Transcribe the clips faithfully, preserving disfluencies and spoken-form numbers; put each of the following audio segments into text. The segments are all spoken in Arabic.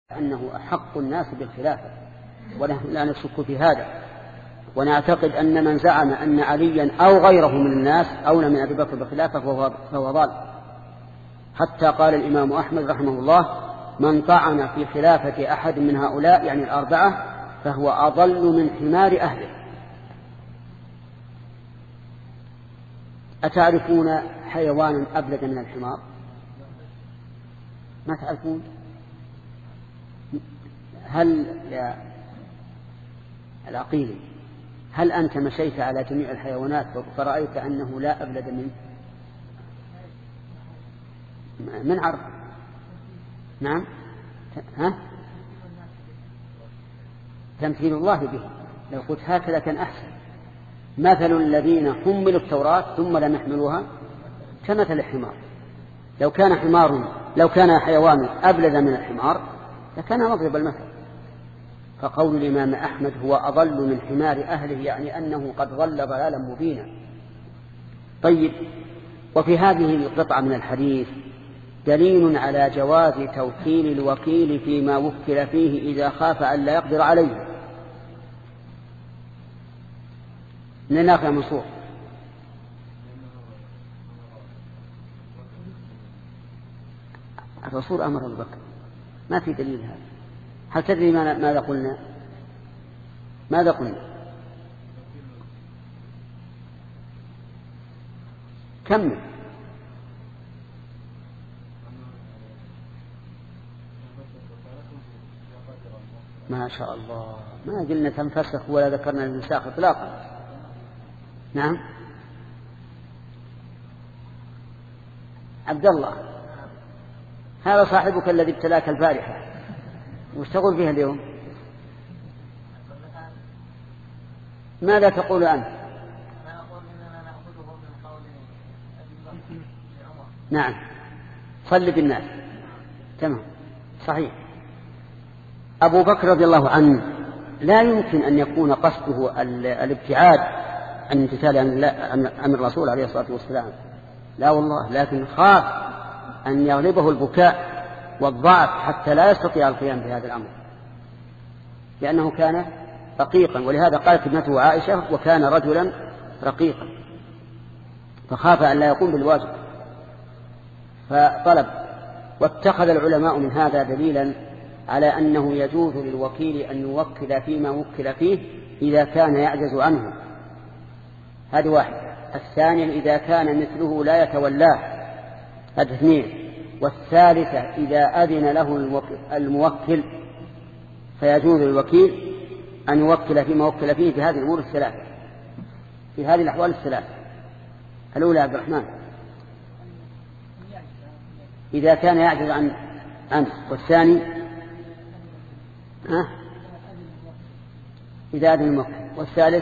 أنه أحق الناس بالخلافة، ونحن لا نشك في هذا، ونعتقد أن من زعم أن عليا أو غيره من الناس أولى من أبي بكر بالخلافة فهو ضال. حتى قال الإمام أحمد رحمه الله: من طعن في خلافة أحد من هؤلاء يعني الأربعة فهو أضل من حمار أهله. أتعرفون حيوانا أبلد من الحمار؟ ما تعرفون؟ هل يا العقيل هل أنت مشيت على جميع الحيوانات فرأيت أنه لا أبلد منه؟ من عرف؟ نعم. ها؟ تمثيل الله به. لو قلت هكذا كان أحسن. مثل الذين حملوا التوراة ثم لم يحملوها كمثل الحمار. لو كان حمار لو كان حيوان أبلد من الحمار لكان مضرب المثل. فقول الإمام أحمد هو أضل من حمار أهله يعني أنه قد ضل ضلالا مبينا. طيب، وفي هذه القطعة من الحديث دليل على جواز توكيل الوكيل فيما وكل فيه إذا خاف أن لا يقدر عليه. من ناقل منصور. الرسول أمر أبو بكر، ما في دليل هذا. هل تدري ماذا قلنا؟ ماذا قلنا؟ كمل. ما شاء الله، ما قلنا تنفسخ ولا ذكرنا الانساخ اطلاقا. نعم. عبد الله، هذا صاحبك الذي ابتلاك البارحة، وش تقول فيها اليوم؟ ماذا تقول أنت؟ نعم، صل بالناس. تمام، صحيح. أبو بكر رضي الله عنه لا يمكن أن يكون قصده الابتعاد عن امتثال أمر الرسول عليه الصلاة والسلام، لا والله، لكن خاف أن يغلبه البكاء والضعف حتى لا يستطيع القيام بهذا الأمر، لأنه كان رقيقا. ولهذا قالت ابنته عائشة: وكان رجلا رقيقا، فخاف أن لا يقوم بالواجب فطلب. واتخذ العلماء من هذا دليلا على أنه يجوز للوكيل أن يوكل فيما وكل فيه إذا كان يعجز عنه. هذه واحد. الثاني إذا كان مثله لا يتولاه. هذا اثنين. والثالثة إذا أذن له الموكل فيجوز للوكيل أن يوكل فيما وكل فيه في هذه الأمور الثلاثة، في هذه الأحوال الثلاثة. الأولى عبد الرحمن إذا كان يعجز عن عنه، والثاني ها إذا أذن الموكل، والثالث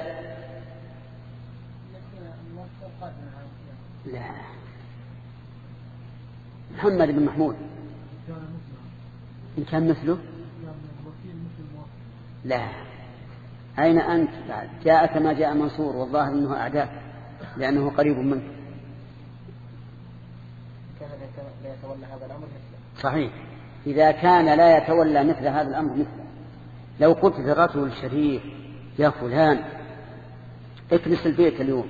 لا محمد بن محمود إن كان مثله. لا، أين أنت؟ جاءك ما جاء منصور، والظاهر أنه أعداك لأنه قريب منك. لا يتولى هذا الأمر مثله. صحيح، إذا كان لا يتولى مثل هذا الأمر مثله. لو قلت للرجل الشريف: يا فلان اكنس البيت اليوم،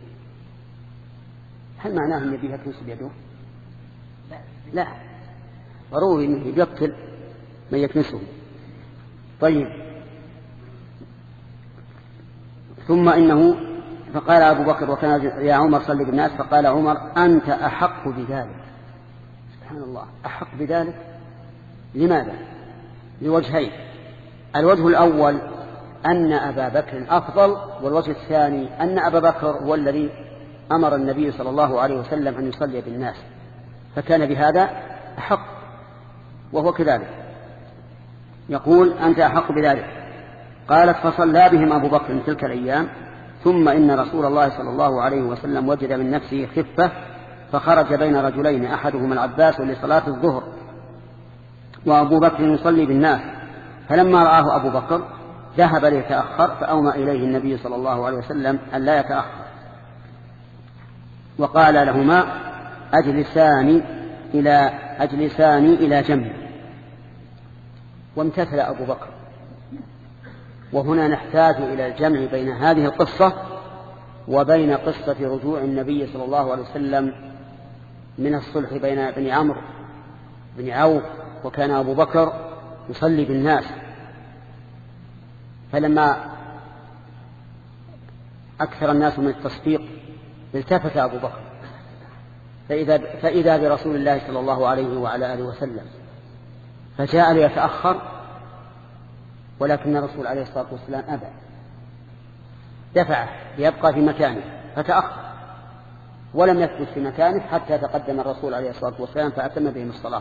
هل معناه أن يبيها كنس بيده؟ لا، ضروري أنه يقتل من يكنسه. طيب، ثم إنه فقال أبو بكر: وكان يا عمر صل بالناس. فقال عمر: أنت أحق بذلك. سبحان الله، أحق بذلك. لماذا؟ لوجهين. الوجه الأول أن أبا بكر أفضل، والوجه الثاني أن أبا بكر هو الذي أمر النبي صلى الله عليه وسلم أن يصلي بالناس، فكان بهذا أحق، وهو كذلك. يقول: أنت أحق بذلك. قالت: فصلى بهم أبو بكر تلك الأيام، ثم إن رسول الله صلى الله عليه وسلم وجد من نفسه خفة فخرج بين رجلين، أحدهما العباس لصلاة الظهر وأبو بكر يصلي بالناس، فلما رآه أبو بكر ذهب ليتأخر، فأومى إليه النبي صلى الله عليه وسلم أن لا يتأخر، وقال لهما: أجلسان إلى أجلسان إلى جنب. وامتثل أبو بكر. وهنا نحتاج إلى الجمع بين هذه القصة وبين قصة رجوع النبي صلى الله عليه وسلم من الصلح بين بني عمرو بن عوف، وكان أبو بكر يصلي بالناس، فلما أكثر الناس من التصفيق التفت أبو بكر فإذا, فإذا برسول الله صلى الله عليه وعلى آله وسلم، فجاء ليتأخر، ولكن الرسول عليه الصلاة والسلام أبى، دفعه ليبقى في مكانه فتأخر ولم يثبت في مكانه حتى تقدم الرسول عليه الصلاة والسلام فأتم بهم الصلاة.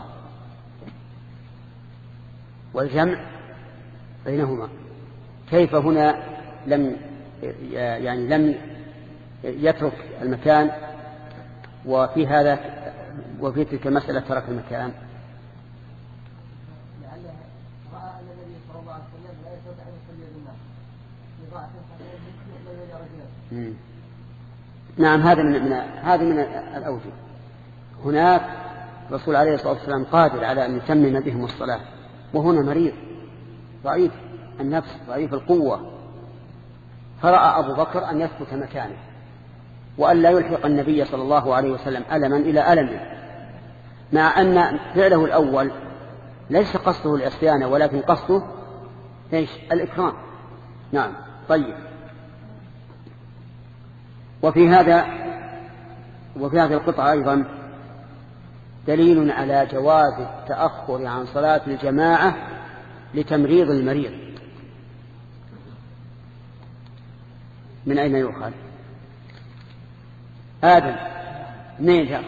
والجمع بينهما كيف هنا لم يعني لم يترك المكان، وفي هذا وفي تلك المسألة ترك المكان؟ نعم، هذا من, من هذا من الأوجه. هناك الرسول عليه الصلاة والسلام قادر على أن يتمم بهم الصلاة، وهنا مريض ضعيف النفس ضعيف القوة، فرأى أبو بكر أن يثبت مكانه وأن لا يلحق النبي صلى الله عليه وسلم ألما إلى ألمه، مع أن فعله الأول ليس قصده العصيان ولكن قصده إيش؟ الإكرام. نعم. طيب. وفي هذا وفي هذه القطعة أيضا دليل على جواز التأخر عن صلاة الجماعة لتمريض المريض. من أين يؤخذ؟ آدم منين تأخذ؟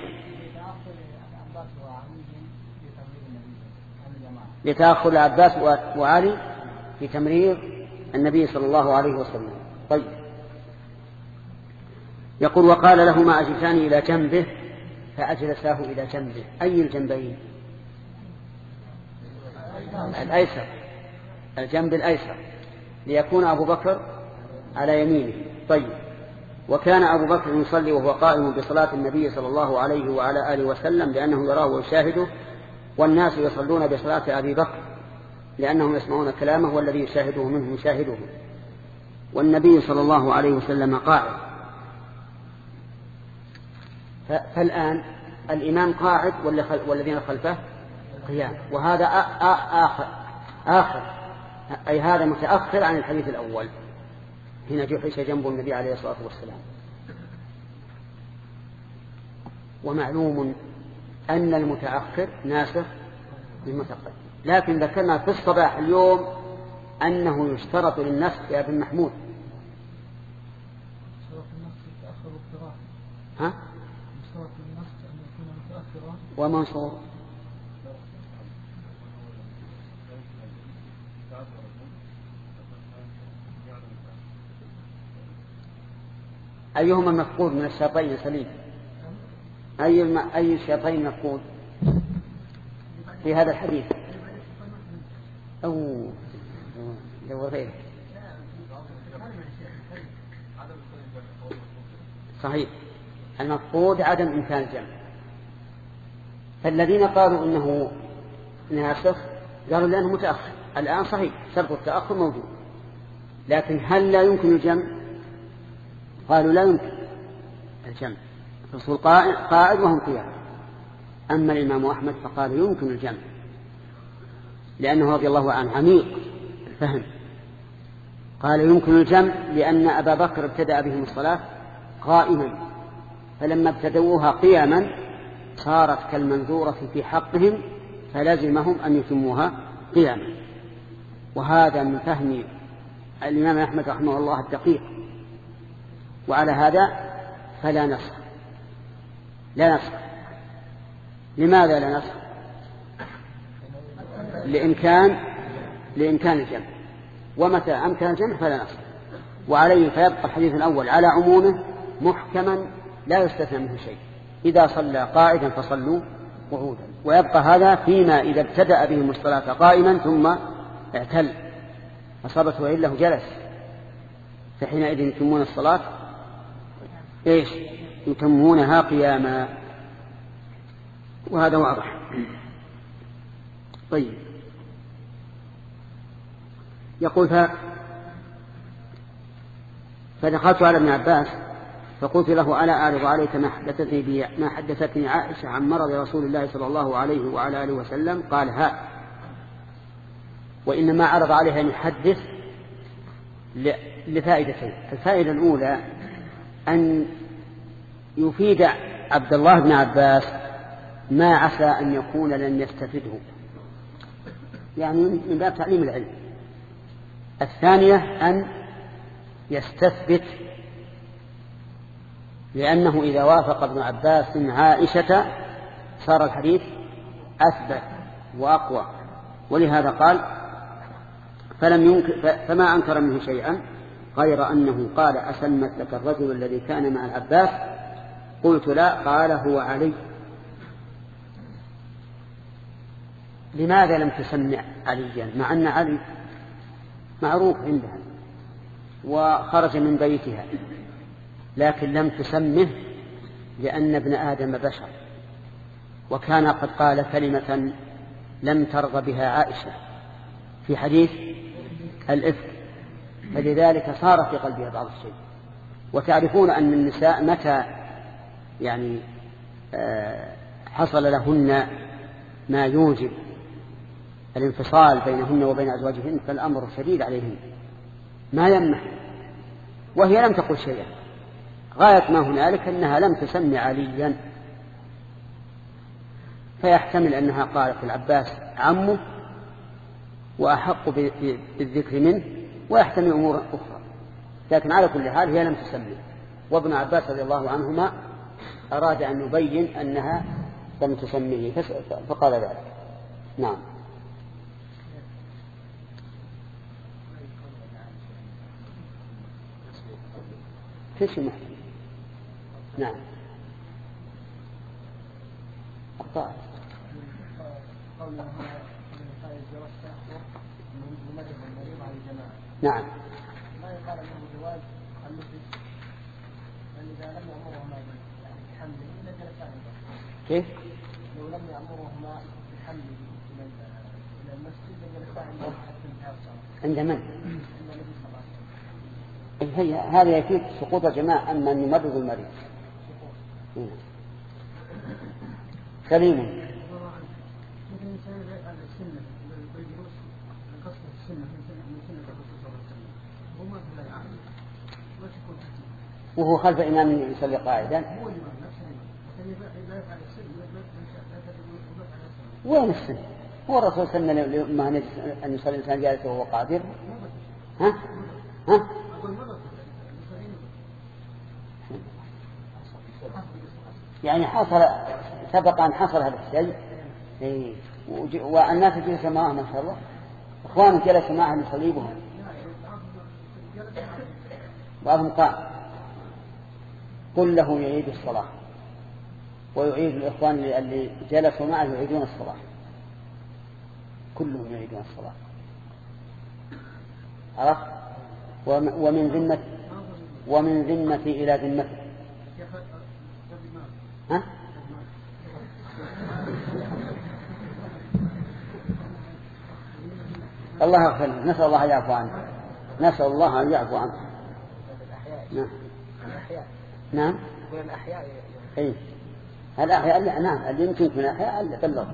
لتأخذ العباس وعلي في تمريض النبي صلى الله عليه وسلم. طيب. يقول: وقال لهما أجلسان إلى جنبه فأجلساه إلى جنبه. أي الجنبين؟ الأيسر، الجنب الأيسر، ليكون أبو بكر على يمينه. طيب. وكان أبو بكر يصلي وهو قائم بصلاة النبي صلى الله عليه وعلى آله وسلم لأنه يراه ويشاهده، والناس يصلون بصلاة أبي بكر لأنهم يسمعون كلامه والذي يشاهده منهم يشاهده، والنبي صلى الله عليه وسلم قاعد. فالآن الإمام قاعد والذين خلفه قيام، وهذا آخر آخر أي هذا متأخر عن الحديث الأول. هنا جحش جنب النبي عليه الصلاة والسلام. ومعلوم أن المتأخر ناسخ للمتقدم، لكن ذكرنا في الصباح اليوم أنه يشترط للنسخ يا ابن محمود. ها؟ ومنصور أيهما مفقود من الشيطين سليم؟ أي أي الشيطين مفقود في هذا الحديث؟ أو لو غيره صحيح، المفقود عدم إمكان الجمع. فالذين قالوا إنه ناسخ قالوا لأنه متأخر. الآن صحيح شرط التأخر موجود، لكن هل لا يمكن الجمع؟ قالوا لا يمكن الجمع، الرسول قائد وهم قيام. أما الإمام أحمد فقال يمكن الجمع، لأنه رضي الله عنه عميق الفهم. قال يمكن الجمع لأن أبا بكر ابتدأ بهم الصلاة قائما، فلما ابتدوها قياما صارت كالمنذورة في حقهم، فلزمهم أن يتموها قياما. وهذا من فهم الإمام أحمد رحمه الله الدقيق. وعلى هذا فلا نسخ، لا نسخ. لماذا لا نسخ؟ لإمكان لإمكان الجمع، ومتى أمكن الجمع فلا نسخ. وعليه فيبقى الحديث الأول على عمومه محكما لا يستثنى منه شيء. إذا صلى قاعدا فصلوا قعودا، ويبقى هذا فيما إذا ابتدأ بهم الصلاة قائما ثم اعتل أصابته وإلا جلس، فحينئذ يتمون الصلاة إيش؟ يتمونها قياما، وهذا واضح. طيب. يقول ف... فدخلت على ابن عباس فقلت له ألا أعرض عليك ما حدثتني, بي ما حدثتني عائشة عن مرض رسول الله صلى الله عليه وعلى آله وسلم؟ قال ها. وإنما عرض عليها أن يحدث لفائدتين. الفائدة الأولى أن يفيد عبد الله بن عباس ما عسى أن يكون لن يستفده، يعني من باب تعليم العلم. الثانية أن يستثبت، لأنه إذا وافق ابن عباس عائشة صار الحديث أثبت وأقوى. ولهذا قال فلم ينكر فما أنكر منه شيئا غير أنه قال أسلمت لك الرجل الذي كان مع العباس؟ قلت لا. قال هو علي. لماذا لم تسمع عليا مع أن علي معروف عندها وخرج من بيتها، لكن لم تسمه لأن ابن آدم بشر، وكان قد قال كلمة لم ترضى بها عائشة في حديث الإفك، فلذلك صار في قلبها بعض الشيء. وتعرفون أن النساء متى يعني حصل لهن ما يوجب الانفصال بينهن وبين أزواجهن فالأمر شديد عليهن ما يمنح، وهي لم تقل شيئا. غاية ما هنالك أنها لم تسمي عليا، فيحتمل أنها قالت العباس عمه وأحق بالذكر منه، ويحتمل أمور أخرى، لكن على كل حال هي لم تسمي. وابن عباس رضي الله عنهما أراد أن يبين أنها لم تسميه فقال ذلك. نعم. فيش محتمل. نعم. أخطأ. نعم. ما يقال أنه جواز المسجد لأن إذا لم يأمرهما بحمل إلا جلسان. كيف؟ لو لم يأمرهما بحمل إلى المسجد لجلسان حتى انتهى الصلاة. عند من؟ عند النبي صلى الله عليه وسلم. هي هذا يفيد سقوط الجماعة أما أن يمرض المريض. سليم. وهو خلف إمام يصلي قاعدا. وين السن؟ هو الرسول سن لما أن يصلي الإنسان جالس وهو قادر. ها؟ ها؟ يعني حصل سبق أن حصل هذا الشيء. إيه. والناس جلسوا معه ما شاء الله، إخوانهم جلسوا معهم يصليبهم، بعضهم قام. قل له يعيد الصلاة ويعيد الإخوان اللي جلسوا معه يعيدون الصلاة، كلهم يعيدون الصلاة. عرفت؟ ومن ذمة ومن ذمة إلى ذمته. ها؟ الله يغفر له، نسأل الله يعفو عنه، نسأل الله أن يعفو عنه. نعم. نعم. الأحياء. إيه. الأحياء لا نعم اللي يمكن من الأحياء اللي بلغ.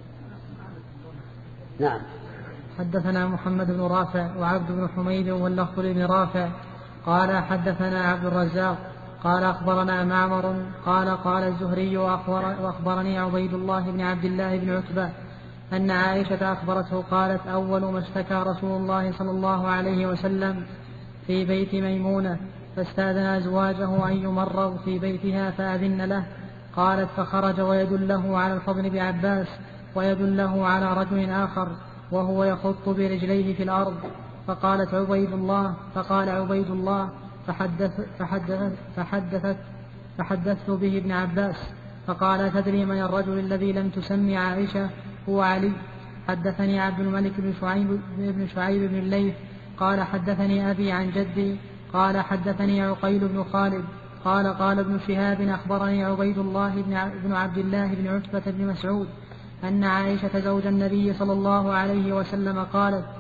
نعم. حدثنا محمد بن رافع وعبد بن حميد واللفظ بن رافع قال حدثنا عبد الرزاق قال أخبرنا معمر قال قال الزهري وأخبر وأخبرني عبيد الله بن عبد الله بن عتبة أن عائشة أخبرته قالت أول ما اشتكى رسول الله صلى الله عليه وسلم في بيت ميمونة فاستأذن أزواجه أن يمرض في بيتها فأذن له. قالت فخرج ويدله على الفضل بعباس ويدله على رجل آخر وهو يخط برجليه في الأرض. فقالت عبيد الله فقال عبيد الله فحدث فحدثت فحدثت فحدثت به ابن عباس فقال تدري من الرجل الذي لم تسمي عائشة؟ هو علي. حدثني عبد الملك بن شعيب بن شعيب بن الليث قال حدثني أبي عن جدي قال حدثني عقيل بن خالد قال قال ابن شهاب أخبرني عبيد الله بن عبد الله بن عتبة بن مسعود أن عائشة زوج النبي صلى الله عليه وسلم قالت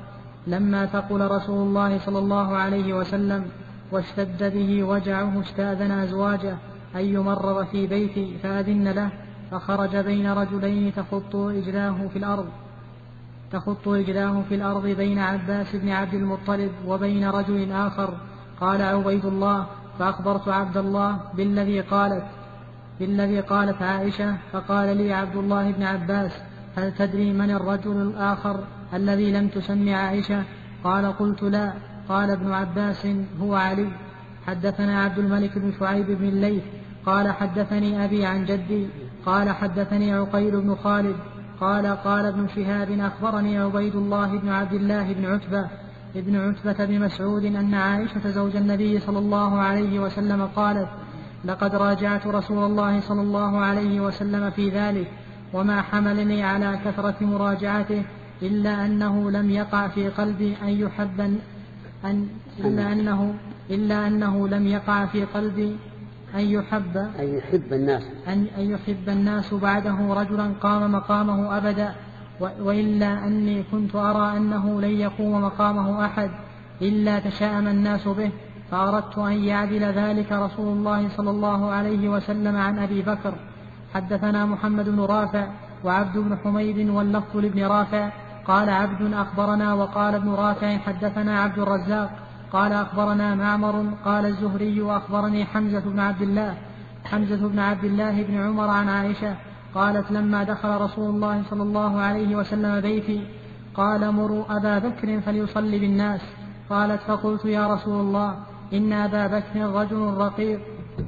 لما ثقل رسول الله صلى الله عليه وسلم واشتد به وجعه استأذن أزواجه أن يمرض في بيتي فأذن له، فخرج بين رجلين تخط رجلاه في الأرض تخط رجلاه في الأرض بين عباس بن عبد المطلب وبين رجل آخر. قال عبيد الله: فأخبرت عبد الله بالذي قالت بالذي قالت عائشة، فقال لي عبد الله بن عباس: هل تدري من الرجل الآخر الذي لم تسمي عائشة؟ قال: قلت لا. قال ابن عباس: هو علي. حدثنا عبد الملك بن شعيب بن الليث قال حدثني أبي عن جدي قال حدثني عقيل بن خالد قال قال ابن شهاب: أخبرني عبيد الله بن عبد الله بن عتبة ابن عتبة بن مسعود أن عائشة زوج النبي صلى الله عليه وسلم قالت: لقد راجعت رسول الله صلى الله عليه وسلم في ذلك، وما حملني على كثرة مراجعته إلا أنه لم يقع في قلبي أن يحب أن إلا أنه إلا أنه لم يقع في قلبي أن يحب أن يحب الناس أن, أن يحب الناس بعده رجلا قام مقامه أبدا، وإلا أني كنت أرى أنه لن يقوم مقامه أحد إلا تشاءم الناس به، فأردت أن يعدل ذلك رسول الله صلى الله عليه وسلم عن أبي بكر. حدثنا محمد بن رافع وعبد بن حميد واللفظ لابن رافع قال عبد أخبرنا وقال ابن رافع حدثنا عبد الرزاق قال أخبرنا معمر قال الزهري وأخبرني حمزة بن عبد الله حمزة بن عبد الله بن عمر عن عائشة قالت: لما دخل رسول الله صلى الله عليه وسلم بيتي قال: مروا أبا بكر فليصلي بالناس. قالت: فقلت: يا رسول الله، إن أبا بكر رجل رقيق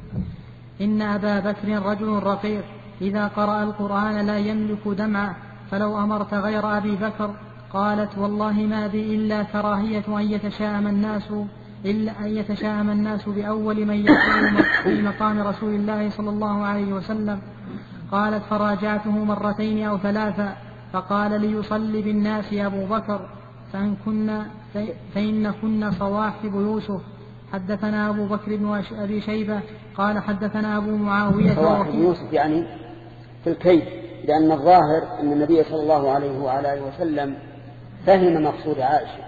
إن أبا بكر رجل رقيق إذا قرأ القرآن لا يملك دمعه، فلو أمرت غير أبي بكر. قالت: والله ما بي إلا كراهية أن يتشاءم الناس إلا أن يتشاءم الناس بأول من يقوم في مقام رسول الله صلى الله عليه وسلم. قالت: فراجعته مرتين أو ثلاثا، فقال: ليصلي بالناس أبو بكر فإن كنا فإن كنا صواحب يوسف. حدثنا أبو بكر بن أبي شيبة قال حدثنا أبو معاوية صواحب يوسف يعني في الكيد، لأن الظاهر أن النبي صلى الله عليه وعلى آله وسلم فهم مقصود عائشة،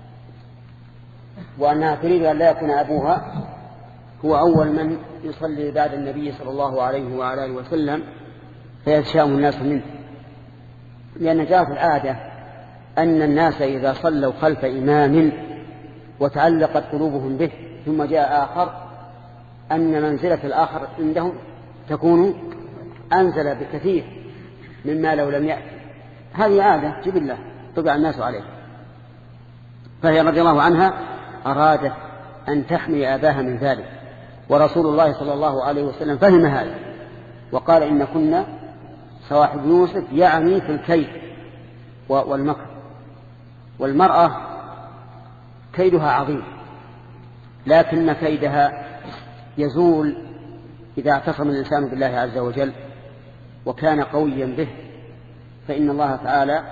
وأنها تريد أن لا يكون أبوها هو أول من يصلي بعد النبي صلى الله عليه وعلى آله وسلم فيتشاءم الناس منه، لأن جاءت العادة أن الناس إذا صلوا خلف إمام وتعلقت قلوبهم به ثم جاء آخر أن منزلة الآخر عندهم تكون أنزل بكثير مما لو لم يأتي. هذه عادة جبلة طبع الناس عليه، فهي رضي الله عنها أرادت أن تحمي أباها من ذلك، ورسول الله صلى الله عليه وسلم فهم هذا وقال: إن كنا صواحب يوسف، يعني في الكيد والمكر. والمرأة كيدها عظيم، لكن كيدها يزول إذا اعتصم الإنسان بالله عز وجل وكان قويا به، فإن الله تعالى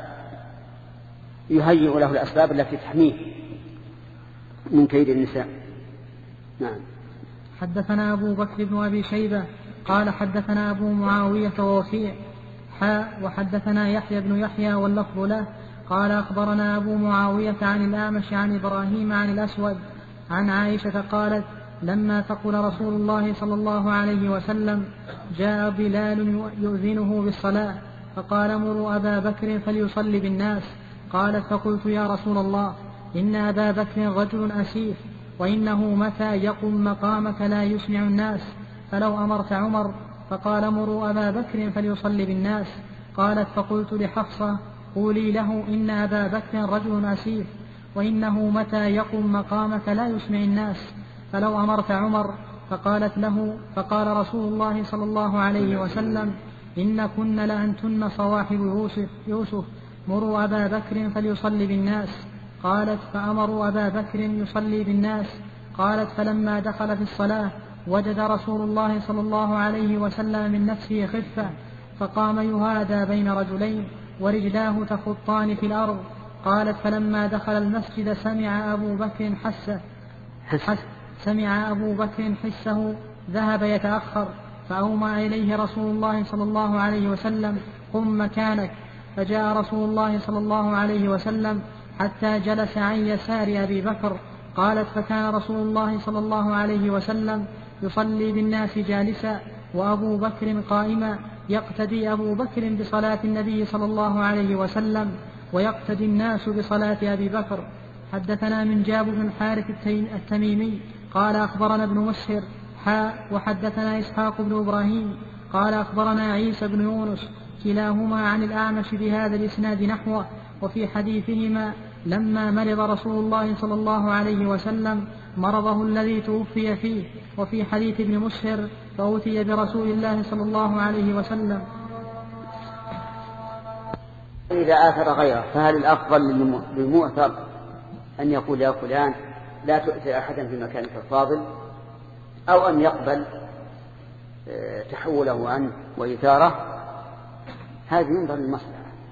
يهيئ له الأسباب التي تحميه من كيد النساء. نعم. حدثنا أبو بكر بن أبي شيبة قال حدثنا أبو معاوية ووكيع حاء وحدثنا يحيى بن يحيى واللفظ له قال أخبرنا أبو معاوية عن الأعمش عن إبراهيم عن الأسود عن عائشة قالت: لما ثقل رسول الله صلى الله عليه وسلم جاء بلال يؤذنه بالصلاة، فقال: مروا أبا بكر فليصلي بالناس. قالت: فقلت: يا رسول الله، إن أبا بكر رجل أسيف، وإنه متى يقم مقامك لا يسمع الناس، فلو أمرت عمر. فقال: مروا أبا بكر فليصلي بالناس. قالت: فقلت لحفصة: قولي له إن أبا بكر رجل أسيف، وإنه متى يقم مقامك لا يسمع الناس، فلو أمرت عمر. فقالت له فقال رسول الله صلى الله عليه وسلم: إن كن لأنتن صواحب يوسف, يوسف مروا أبا بكر فليصلي بالناس. قالت: فأمروا أبا بكر يصلي بالناس. قالت: فلما دخل في الصلاة وجد رسول الله صلى الله عليه وسلم من نفسه خفة، فقام يهادى بين رجلين ورجلاه تخطان في الأرض. قالت: فلما دخل المسجد سمع أبو بكر حسه حس سمع أبو بكر حسه ذهب يتأخر، فأومى إليه رسول الله صلى الله عليه وسلم: قم مكانك. فجاء رسول الله صلى الله عليه وسلم حتى جلس عن يسار أبي بكر. قالت فكان رسول الله صلى الله عليه وسلم يصلي بالناس جالسا وأبو بكر قائما، يقتدي أبو بكر بصلاة النبي صلى الله عليه وسلم ويقتدي الناس بصلاة أبي بكر. حدثنا من جاب بن الحارث التميمي قال أخبرنا ابن مسهر حاء وحدثنا إسحاق بن إبراهيم قال أخبرنا عيسى بن يونس كلاهما عن الأعمش بهذا الإسناد نحوه. وفي حديثهما لما مرض رسول الله صلى الله عليه وسلم مرضه الذي توفي فيه. وفي حديث ابن مسهر فأوتي برسول الله صلى الله عليه وسلم. إذا آثر غيره فهل الأفضل للمؤثر أن يقول يا فلان لا تؤثر أحدا في مكانك الفاضل، أو أن يقبل تحوله عنه وإثاره؟ هذه ينظر للمصلحة.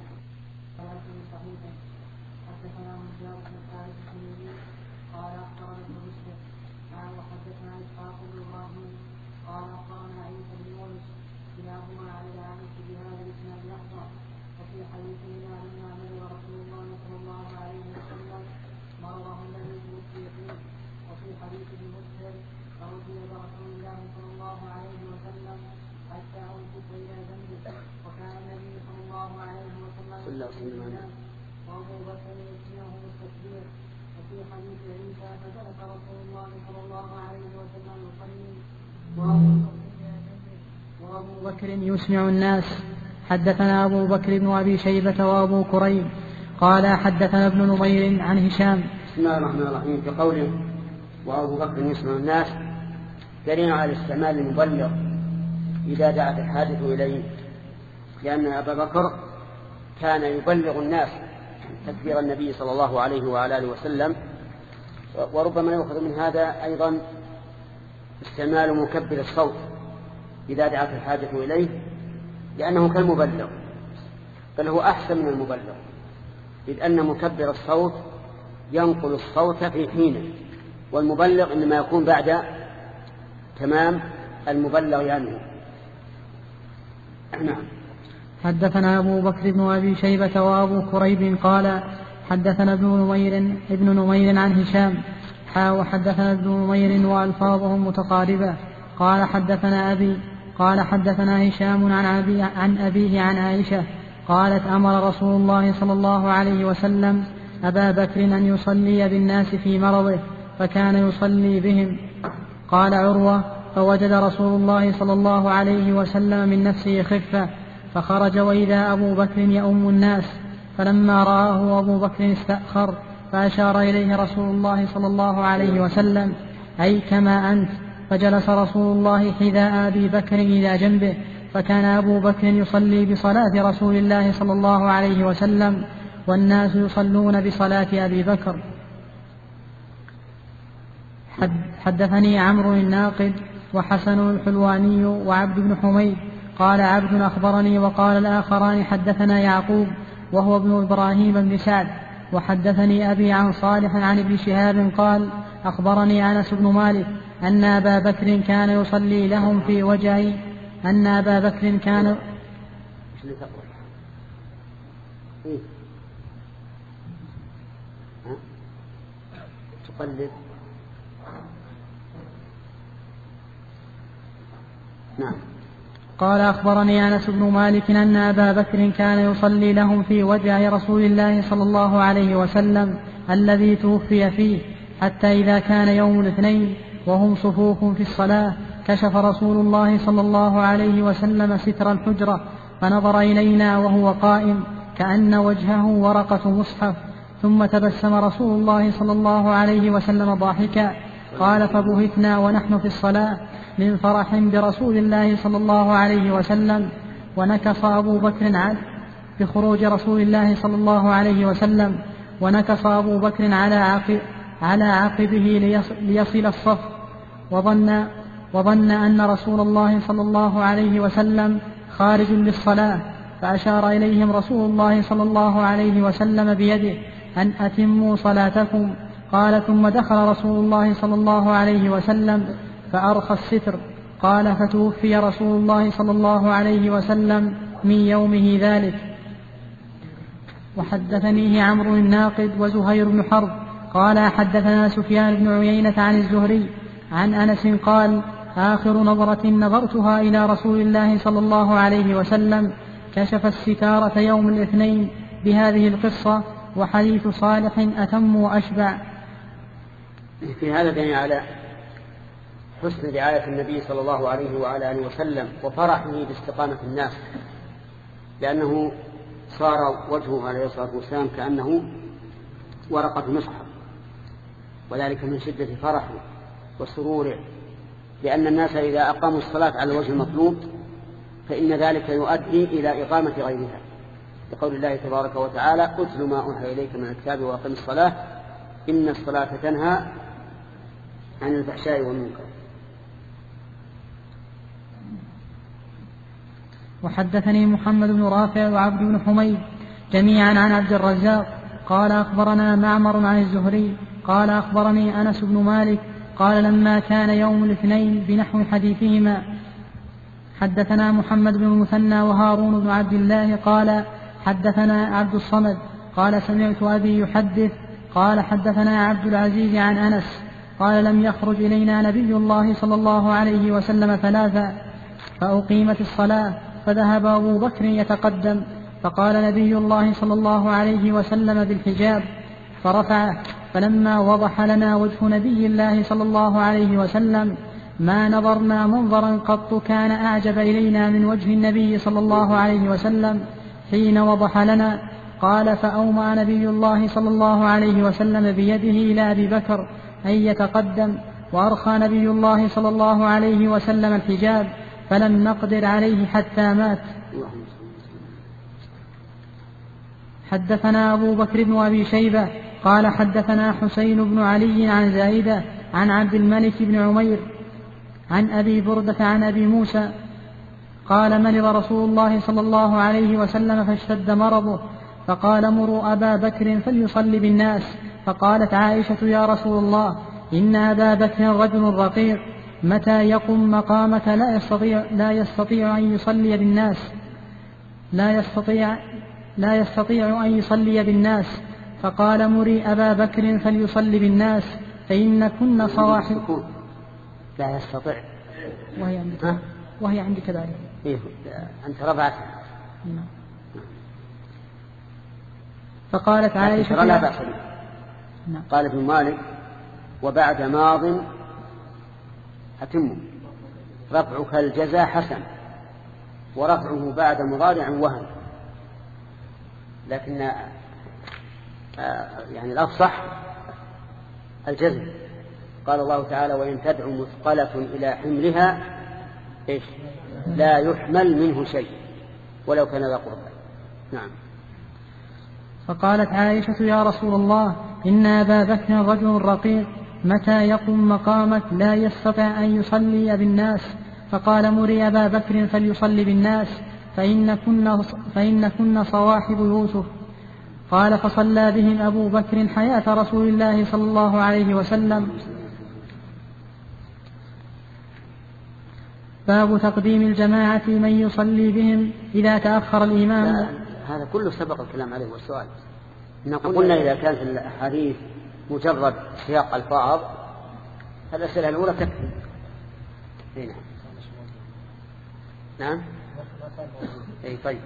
وأبو بكر يسمع الناس. حدثنا أبو بكر بن أبي شيبة وأبو كريب قال حدثنا ابن نمير عن هشام. بسم الله الرحمن الرحيم. في قوله وأبو بكر يسمع الناس دليل على استعمال المبلغ إذا دعت الحاجة إليه، لأن أبا بكر كان يبلغ الناس تكبير النبي صلى الله عليه وعلى آله وسلم. وربما يؤخذ من هذا أيضا استعمال مكبر الصوت إذا دعت الحاجة إليه، لأنه كالمبلغ، بل هو أحسن من المبلغ، إذ أن مكبر الصوت ينقل الصوت في حينه، والمبلغ إنما يكون بعد تمام المبلغ عنه. نعم. حدثنا أبو بكر بن أبي شيبة وأبو كريب قال حدثنا ابن نمير ابن نمير عن هشام حا وحدثنا ابن نمير وألفاظهم متقاربة قال حدثنا أبي قال حدثنا هشام عن, أبي عن أبيه عن عائشة قالت أمر رسول الله صلى الله عليه وسلم أبا بكر أن يصلي بالناس في مرضه فكان يصلي بهم. قال عروة فوجد رسول الله صلى الله عليه وسلم من نفسه خفة فخرج وإذا أبو بكر يؤم الناس، فلما رآه أبو بكر استأخر فأشار إليه رسول الله صلى الله عليه وسلم أي كما أنت، فجلس رسول الله حذاء أبي بكر إلى جنبه، فكان أبو بكر يصلي بصلاة رسول الله صلى الله عليه وسلم والناس يصلون بصلاة أبي بكر. حدثني عمرو الناقد وحسن الحلواني وعبد بن حميد قال عبد أخبرني وقال الآخران حدثنا يعقوب وهو ابن إبراهيم بن سعد وحدثني أبي عن صالح عن ابن شهاب قال أخبرني أنس بن مالك أن أبا بكر كان يصلي لهم في وجهه أن أبا بكر كان تقلب. نعم. قال أخبرني أنس بن مالك أن أبا بكر كان يصلي لهم في وجه رسول الله صلى الله عليه وسلم الذي توفي فيه، حتى إذا كان يوم الاثنين وهم صفوف في الصلاة كشف رسول الله صلى الله عليه وسلم ستر الحجرة فنظر إلينا وهو قائم كأن وجهه ورقة مصحف، ثم تبسم رسول الله صلى الله عليه وسلم ضاحكا. قال فبهتنا ونحن في الصلاة من فرح برسول الله صلى الله عليه وسلم، ونكص أبو بكر عد بخروج رسول الله صلى الله عليه وسلم ونكص أبو بكر على عقب على عقبه ليصل الصف، وظن وظن أن رسول الله صلى الله عليه وسلم خارج للصلاة، فأشار إليهم رسول الله صلى الله عليه وسلم بيده أن أتموا صلاتكم. قال ثم دخل رسول الله صلى الله عليه وسلم فأرخى الستر. قال فتوفي رسول الله صلى الله عليه وسلم من يومه ذلك. وحدثنيه عمرو الناقد وزهير بن حرب قال حدثنا سفيان بن عيينة عن الزهري عن أنس قال آخر نظرة نظرتها إلى رسول الله صلى الله عليه وسلم كشف الستارة يوم الاثنين بهذه القصة وحديث صالح أتم وأشبع. في هذا دليل على حسن رعاية النبي صلى الله عليه وعلى آله وسلم وفرحه باستقامة الناس، لأنه صار وجهه عليه الصلاة والسلام كأنه ورقة مصحف، وذلك من شدة فرحه وسروره، لأن الناس إذا أقاموا الصلاة على الوجه المطلوب فإن ذلك يؤدي إلى إقامة غيرها، لقول الله تبارك وتعالى أتل ما أوحي إليك من الكتاب وأقم الصلاة إن الصلاة تنهى عن الفحشاء والمنكر. وحدثني محمد بن رافع وعبد بن حميد جميعا عن عبد الرزاق قال أخبرنا معمر عن الزهري قال أخبرني أنس بن مالك قال لما كان يوم الاثنين بنحو حديثهما حدثنا محمد بن المثنى وهارون بن عبد الله قال حدثنا عبد الصمد قال سمعت أبي يحدث قال حدثنا عبد العزيز عن أنس قال لم يخرج إلينا نبي الله صلى الله عليه وسلم ثلاثا فأقيمت الصلاة فذهب أبو بكر يتقدم فقال نبي الله صلى الله عليه وسلم بالحجاب فرفعه، فلما وضح لنا وجه نبي الله صلى الله عليه وسلم ما نظرنا منظرا قط كان أعجب إلينا من وجه النبي صلى الله عليه وسلم حين وضح لنا. قال فأومأ نبي الله صلى الله عليه وسلم بيده إلى أبي بكر أن يتقدم، وأرخى نبي الله صلى الله عليه وسلم الحجاب فلم نقدر عليه حتى مات. حدثنا أبو بكر بن أبي شيبة قال حدثنا حسين بن علي عن زائدة عن عبد الملك بن عمير عن أبي بردة عن أبي موسى قال مرض رسول الله صلى الله عليه وسلم فاشتد مرضه فقال مروا أبا بكر فليصلي بالناس، فقالت عائشة يا رسول الله إن أبا بكر رجل رقيق متى يقم مقامك لا يستطيع, لا يستطيع أن يصلي بالناس لا يستطيع لا يستطيع أن يصلي بالناس فقال مري أبا بكر فليصلي بالناس فإن كن صواحب لا يستطيع وهي عندك وهي عندي كذلك. إيه أنت رفعت. فقالت عائشة لا بأس به. قال ابن مالك وبعد ماض أتم رفعك الجزاء حسن ورفعه بعد مضارع وهن، لكن آه يعني الأفصح الجزم. قال الله تعالى وإن تدعو مثقلة إلى حملها إيش لا يحمل منه شيء ولو كان ذا قربى. نعم. فقالت عائشة يا رسول الله إن أبا بكر رجل رقيق متى يقوم مقامك لا يستطيع أن يصلي بالناس، فقال مري أبا بكر فليصلي بالناس فإن كن, فإن كن صواحب يوسف. قال فصلى بهم أبو بكر حياة رسول الله صلى الله عليه وسلم. باب تقديم الجماعة من يصلي بهم إذا تأخر الإمام. هذا كله سبق الكلام عليه والسؤال. قلنا إذا كانت الحديث مجرد سياق الفاظ الأسئلة الأولى تكفي. هنا. نعم. أي طيب.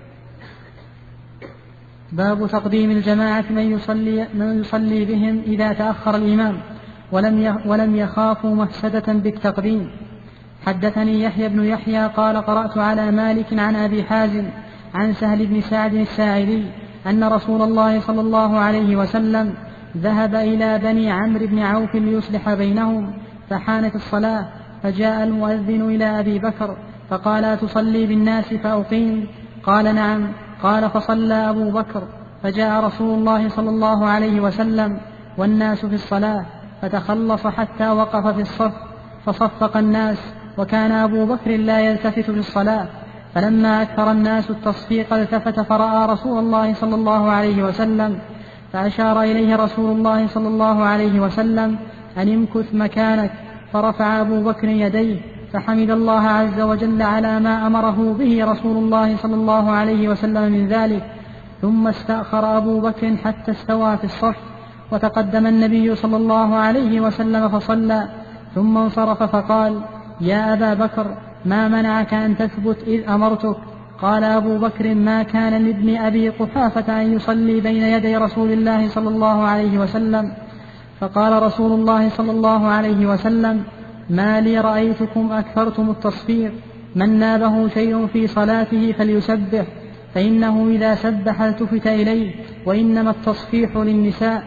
باب تقديم الجماعة من يصلي, من يصلي بهم إذا تأخر الإمام ولم ولم يخافوا مفسدة بالتقديم. حدثني يحيى بن يحيى قال قرأت على مالك عن أبي حازم عن سهل بن سعد الساعدي أن رسول الله صلى الله عليه وسلم ذهب إلى بني عمرو بن عوف ليصلح بينهم فحانت الصلاة فجاء المؤذن إلى أبي بكر فقال أتصلي بالناس فأقيم؟ قال نعم. قال فصلى أبو بكر فجاء رسول الله صلى الله عليه وسلم والناس في الصلاة فتخلص حتى وقف في الصف فصفق الناس وكان أبو بكر لا يلتفت في الصلاة، فلما أكثر الناس التصفيق التفت فرأى رسول الله صلى الله عليه وسلم فأشار إليه رسول الله صلى الله عليه وسلم أن امكث مكانك، فرفع أبو بكر يديه فحمد الله عز وجل على ما أمره به رسول الله صلى الله عليه وسلم من ذلك، ثم استأخر أبو بكر حتى استوى في الصف، وتقدم النبي صلى الله عليه وسلم فصلى، ثم انصرف فقال: يا أبا بكر، ما منعك أن تثبت إذ أمرتك؟ قال أبو بكر: ما كان لابن أبي قحافة أن يصلي بين يدي رسول الله صلى الله عليه وسلم. فقال رسول الله صلى الله عليه وسلم: ما لي رأيتكم أكثرتم التصفير، من نابه شيء في صلاته فليسبح، فإنه إذا سبح التفت إليه، وإنما التصفيح للنساء.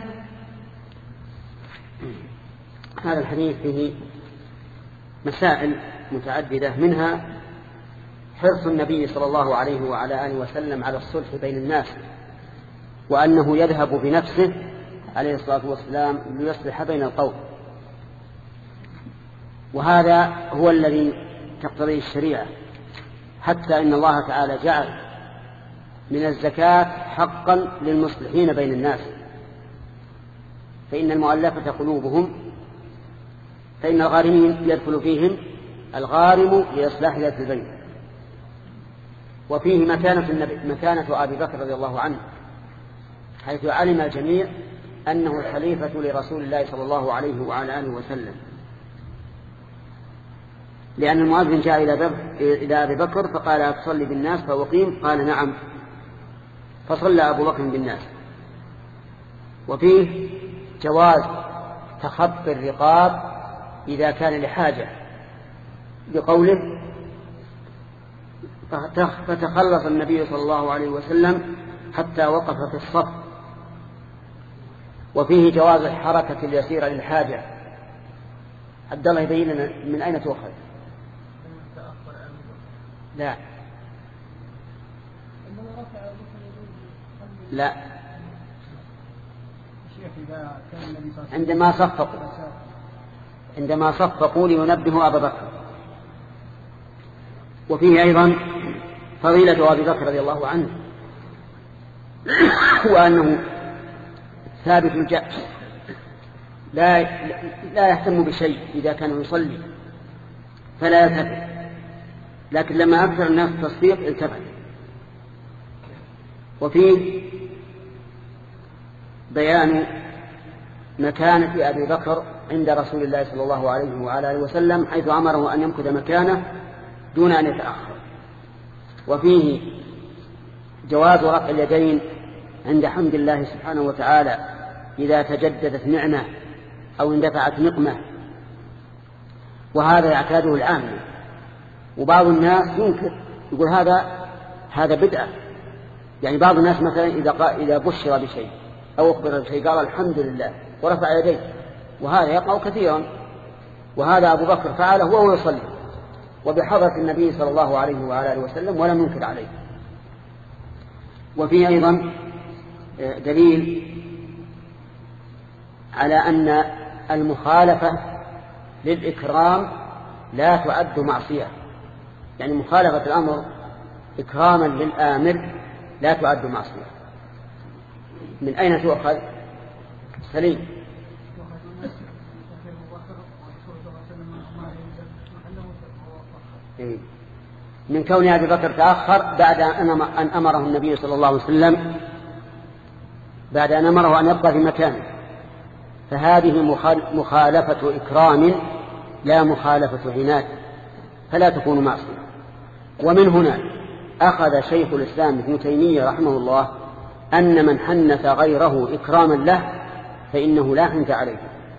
هذا الحديث فيه مسائل متعددة، منها حرص النبي صلى الله عليه وعلى آله وسلم على الصلح بين الناس، وأنه يذهب بنفسه عليه الصلاة والسلام ليصلح بين القوم، وهذا هو الذي تقتضيه الشريعة، حتى إن الله تعالى جعل من الزكاة حقا للمصلحين بين الناس، فإن المؤلفة قلوبهم، فإن الغارمين يدخل فيهم الغارم لإصلاح ذات البين. وفيه مكانة, النبي مكانة أبي بكر رضي الله عنه، حيث علم الجميع أنه الخليفة لرسول الله صلى الله عليه وعلى آله وسلم، لأن المؤذن جاء إلى أبي بكر فقال: أتصلي بالناس فأقيم؟ قال: نعم. فصلى أبو بكر بالناس. وفيه جواز تخطي الرقاب إذا كان لحاجة، بقوله: فتخلص النبي صلى الله عليه وسلم حتى وقف في الصف. وفيه جواز الحركة اليسيرة للحاجة. عبد الله يبين لنا من أين تؤخذ؟ لا لا عندما صفقوا عندما صفقوا لينبهوا أبا بكر. وفيه أيضا فضيلة أبي بكر رضي الله عنه، وأنه ثابت الجأش، لا لا يهتم بشيء إذا كان يصلي فلا يلتفت، لكن لما أكثر الناس التصفيق التفت. وفيه بيان مكانة أبي بكر عند رسول الله صلى الله عليه وعلى آله وسلم، حيث أمره أن يمكث مكانه دون أن يتأخر. وفيه جواز رفع اليدين عند حمد الله سبحانه وتعالى إذا تجددت نعمة أو اندفعت نقمة، وهذا يعتاده العامة. وبعض الناس ينكر، يقول هذا هذا بدعة. يعني بعض الناس مثلا إذا إذا بشر بشيء أو أخبر بشيء قال الحمد لله ورفع يديه، وهذا يقع كثيرا، وهذا أبو بكر فعله وهو يصلي وبحضرة النبي صلى الله عليه وعلى آله وسلم ولم ينكر عليه. وفيه أيضا دليل على أن المخالفة للإكرام لا تعد معصية، يعني مخالفة الأمر إكراما للآمر لا تعد معصية. من أين تؤخذ؟ سليم. من كون أبي بكر تأخر بعد أن أمره النبي صلى الله عليه وسلم، بعد أن أمره أن يبقى في مكانه، فهذه مخالفة إكرام لا مخالفة عناد، فلا تكون معصية. ومن هنا أخذ شيخ الإسلام ابن تيمية رحمه الله أن من حنث غيره إكراما له فإنه لا حنث عليه.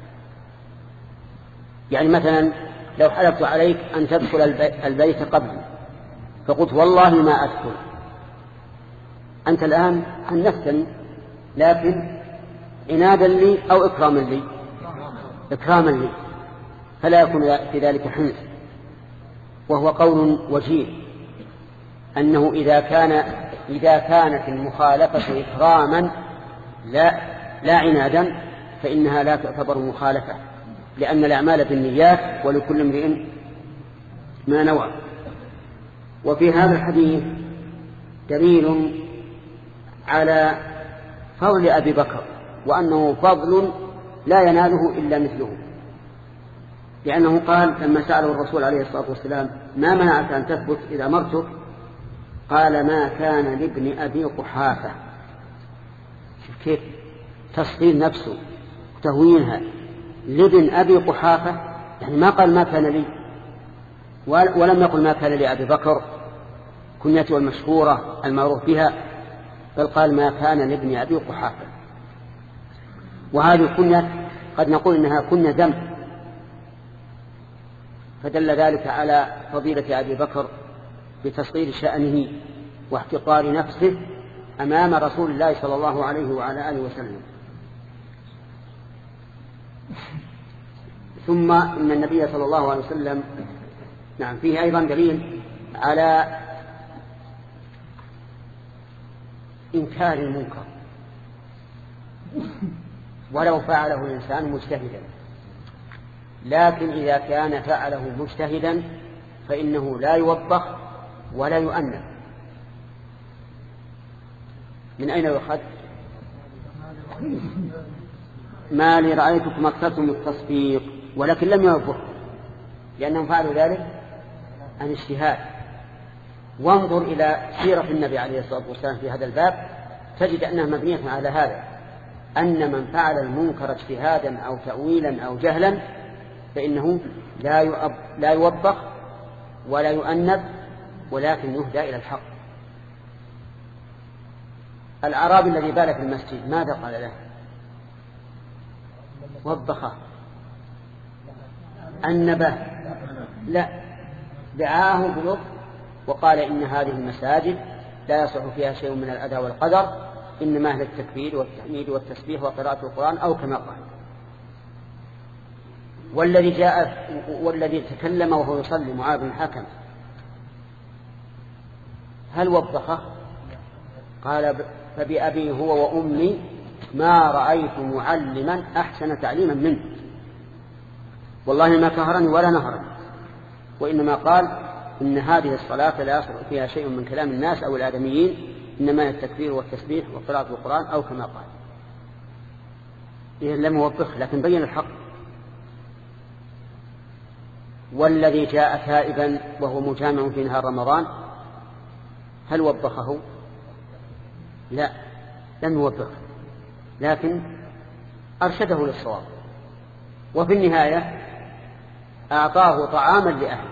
يعني مثلا لو حلفت عليك أن تدخل البيت قبلي فقلت والله ما أدخل، أنت الآن حنفتني، لكن عنادا لي أو إكراما لي؟ إكراما لي، فلا يكون في ذلك حنث. وهو قول وجيه أنه إذا كان إذا كانت المخالفة إكراما لا لا عنادا فإنها لا تعتبر مخالفة، لأن الأعمال بالنيات ولكل امرئ ما نوى. وفي هذا الحديث دليل على فضل أبي بكر، وأنه فضل لا يناله إلا مثله، لأنه قال لما سأله الرسول عليه الصلاة والسلام ما منعك أن تثبت إذا أمرتك؟ قال ما كان لابن أبي قحافة كيف تصغير نفسه وتهوينها لابن أبي قحافة، يعني ما قال ما كان لي، ولم يقل ما كان لأبي بكر كنيته المشهورة المعروف بها، بل قال ما كان لابن أبي قحافة. وهذه الكنية قد نقول إنها كنية ذم، فدل ذلك على فضيلة أبي بكر بتصغير شأنه واحتقار نفسه أمام رسول الله صلى الله عليه وعلى آله وسلم. ثم إن النبي صلى الله عليه وسلم نعم فيه أيضا دليل على إنكار المنكر ولو فعله الإنسان مجتهدا، لكن إذا كان فعله مجتهدا فإنه لا يوبخ ولا يؤنب. من أين يؤخذ؟ ما لي رأيتكم أكثرتم التصفيق، ولكن لم يوبخ لأنهم فعلوا ذلك عن اجتهاد. وانظر إلى سيرة النبي عليه الصلاة والسلام في هذا الباب تجد أنها مبنية على هذا، أن من فعل المنكر اجتهادا أو تأويلا أو جهلا فإنه لا يؤب لا يوبخ ولا يؤنب، ولكن يهدى إلى الحق. الأعرابي الذي بال في المسجد ماذا قال له؟ وبخه أنبه؟ لا، دعاه بلطف وقال إن هذه المساجد لا يصح فيها شيء من الأذى والقدر، إنما أهل التكبير والتحميد والتسبيح وقراءة القرآن أو كما قال. والذي جاء والذي تكلم وهو يصلي معاذ بن الحكم هل وبخه؟ قال فبأبي هو وأمي ما رأيت معلما أحسن تعليما منه، والله ما كهرني ولا نهرني، وإنما قال إن هذه الصلاة لا يصح فيها شيء من كلام الناس أو الآدميين، إنما هي التكبير والتسبيح وقراءة القرآن أو كما قال. إذن لم يوبخ لكن بين الحق. والذي جاء تائبا وهو مجامع في نهار رمضان هل وبخه؟ لا، لم يوبخه، لكن أرشده للصواب. وفي النهاية أعطاه طعاما لأهله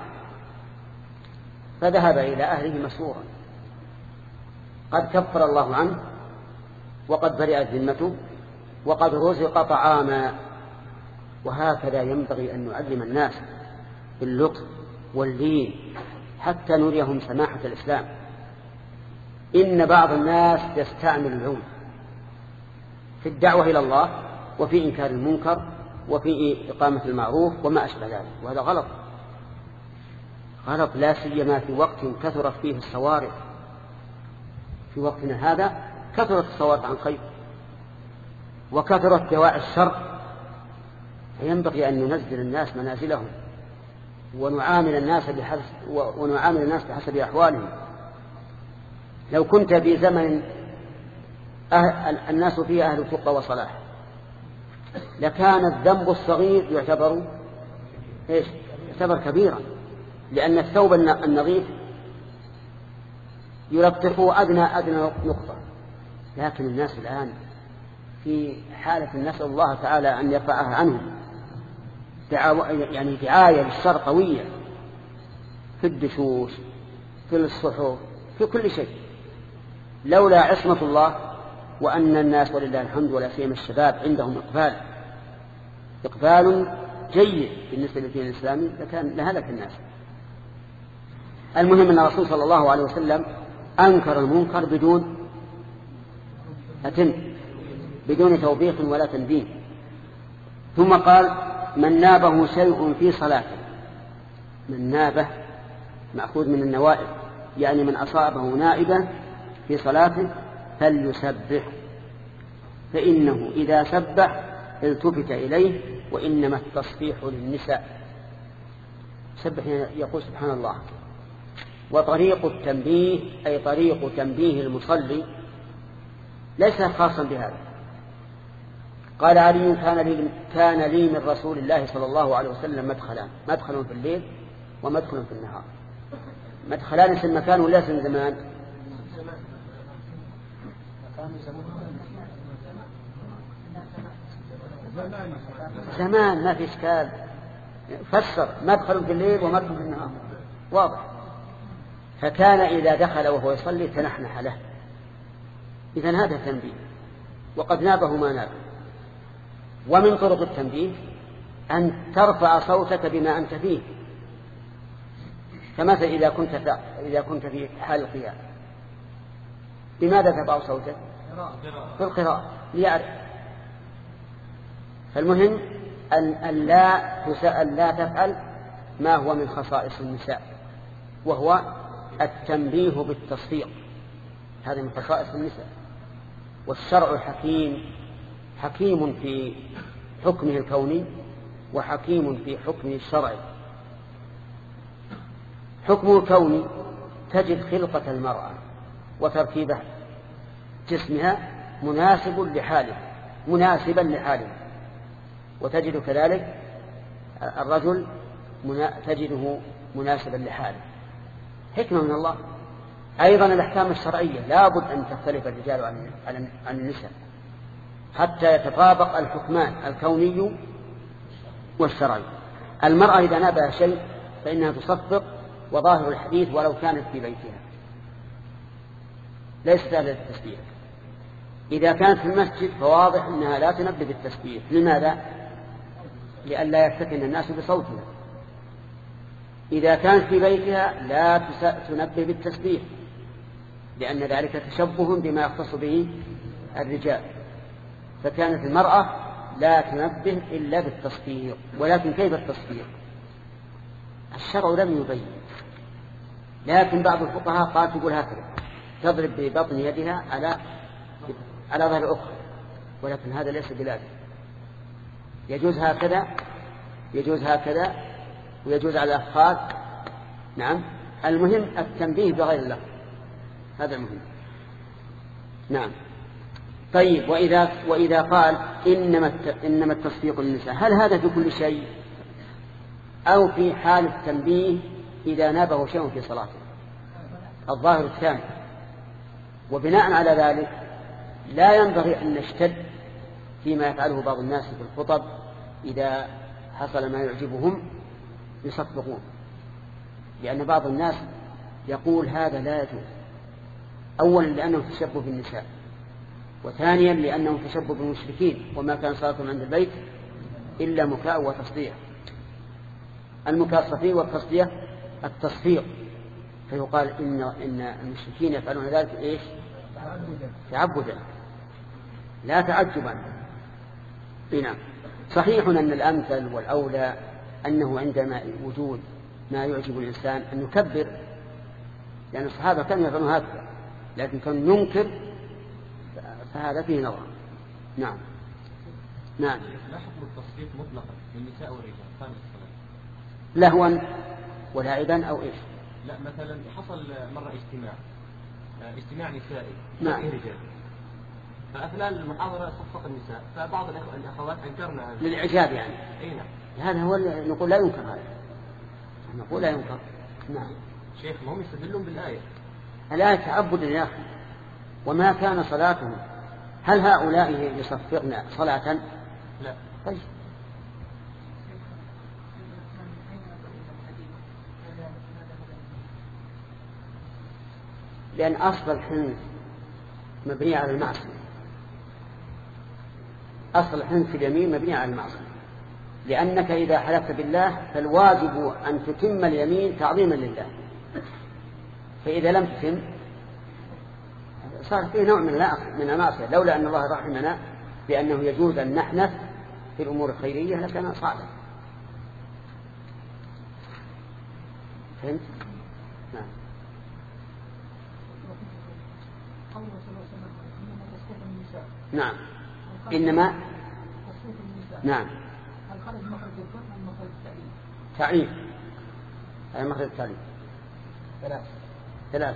فذهب إلى أهله مسرورا، قد كفر الله عنه وقد برئت ذمته وقد رزق طعاما. وهكذا ينبغي أن نعلم الناس باللطف واللين حتى نريهم سماحة الإسلام. إن بعض الناس يستعمل العنف في الدعوة إلى الله وفي إنكار المنكر وفي إقامة المعروف وما أشبه ذلك، وهذا غلط غلط لا سيما في وقت كثرت فيه الصوارف. في وقتنا هذا كثرت الصوارف عن خير وكثرت دواعي الشر، فينبغي أن ننزل الناس منازلهم ونعامل الناس بحسب ونعامل الناس بحسب أحوالهم. لو كنت في زمن أهل الناس فيه أهل تقى وصلاح لكان الذنب الصغير يعتبر إيش؟ يعتبر كبيرا، لأن الثوب النظيف يلطفه أدنى أدنى نقطة. لكن الناس الآن في حالة نسأل الله تعالى أن يرفعها عنهم، يعني دعاية للشر قوية في الدشوش في الصحف في كل شيء، لولا عصمة الله وأن الناس ولله الحمد ولا سيما الشباب عندهم إقبال إقبال جيد بالنسبة للدين الإسلامي لكان لهلك الناس. المهم أن الرسول صلى الله عليه وسلم أنكر المنكر بدون أتم بدون توبيخ ولا تنبيه. ثم قال من نابه شيء في صلاته، من نابه مأخوذ من النوائب، يعني من أصابه نائبا في صلاته فليسبح، فإنه إذا سبح التفت إليه، وإنما التصفيح للنساء. سبح يقول سبحان الله. وطريق التنبيه أي طريق تنبيه المصلي ليس خاصا بهذا. قال علي كان لي, كان لي من رسول الله صلى الله عليه وسلم مدخلان، مدخل في الليل ومدخل في النهار. مدخلان اسم مكان ولا اسم زمان؟ زمان ما في إشكال، فسر مدخل في الليل ومدخل في النهار واضح. فكان إذا دخل وهو يصلي تنحنح له، إذن هذا تنبيه، وقد نابه ما نابه. ومن طرق التنبيه أن ترفع صوتك بما أنت فيه، كمثل إذا كنت إذا كنت في حال القيام بماذا ترفع صوتك؟ في القراءة ليعرف. فالمهم أن لا لا تفعل ما هو من خصائص النساء، وهو التنبيه بالتصفيق، هذا من خصائص النساء. والشرع حكيم، حكيم في حكمه الكوني وحكيم في حكمه الشرعي. حكمه الكوني تجد خلقة المرأة وتركيبه جسمها مناسب لحاله مناسبا لحاله، وتجد كذلك الرجل تجده مناسبا لحاله، حكمة من الله. أيضا الأحكام الشرعية لا بد أن تختلف الرجال عن النساء حتى يتطابق الحكمان الكوني والشرعي. المرأة إذا نابها شيء فإنها تصفق، وظاهر الحديث ولو كانت في بيتها ليست أهل التسبيح. إذا كانت في المسجد فواضح أنها لا تنبه بالتسبيح. لماذا؟ لئلا يفتتن الناس بصوتها. إذا كانت في بيتها لا تنبه بالتسبيح، لأن ذلك تشبه بما يختص به الرجال. فكانت المرأة لا تنبه إلا بالتصفيق. ولكن كيف التصفيق؟ الشرع لم يبين، لكن بعض الفقهاء قال تقول هكذا، تضرب ببطن يدها على على ظهر الأخرى، ولكن هذا ليس بلازم. يجوز هكذا، يجوز هكذا، ويجوز على الأفخاذ. نعم، المهم التنبيه بغير الله، هذا المهم. نعم. طيب، وإذا وإذا قال إنما إنما التصفيق للنساء، هل هذا في كل شيء أو في حال التنبيه إذا نابه شيء في صلاته؟ الظاهر الثاني. وبناء على ذلك لا ينبغي أن نشتد فيما يفعله بعض الناس في الخطب، إذا حصل ما يعجبهم يصفقون، لأن بعض الناس يقول هذا لا يجوز. أولا لأنه تشبه بالنساء، وثانيا لأنه تشبه بالمشركين، وما كان صلاتهم عند البيت إلا مكاء وتصديع. المكاء الصفي والتصديع التصفيق. فيقال إن, إن المشركين يفعلون ذلك إيش؟ تعبدا لا تعجبا. نعم. صحيح أن الأمثل والأولى أنه عندما وجود ما يعجب الإنسان أن يكبر، لأن الصحابة كانوا يفعلون هكذا، لكن كانوا ينكر، فهذا فيه نظر. نعم. نعم. لا حكم التصفيق مطلقا للنساء والرجال خارج الصلاة، لهوا ولعبا أو إيش؟ لا، مثلا حصل مرة اجتماع اجتماع نسائي نعم. رجال، فأثناء المحاضرة صفق النساء، فبعض الأخوات أنكرنا للإعجاب يعني. أي نعم. هذا هو نقول لا ينكر، هذا نقول لا ينكر. نعم. شيخ، ما هم يستدلون بالآية. الآية تعبد يا أخي، وما كان صلاتهم. هل هؤلاء يصفقن صلاة؟ لا. طيب. لأن أصل الحنث مبني على المعصية، أصل الحنث في اليمين مبني على المعصية، لأنك إذا حلفت بالله فالواجب أن تتم اليمين تعظيما لله، فإذا لم تتم صار فيه نوع من المعصية. لولا أن الله رحمنا بأنه يجوز أن نحنث في الأمور الخيرية لكان صعبا. فهمت؟ نعم. نعم. إنما نعم تعريف أي مخرج التعريف ثلاثة ثلاثة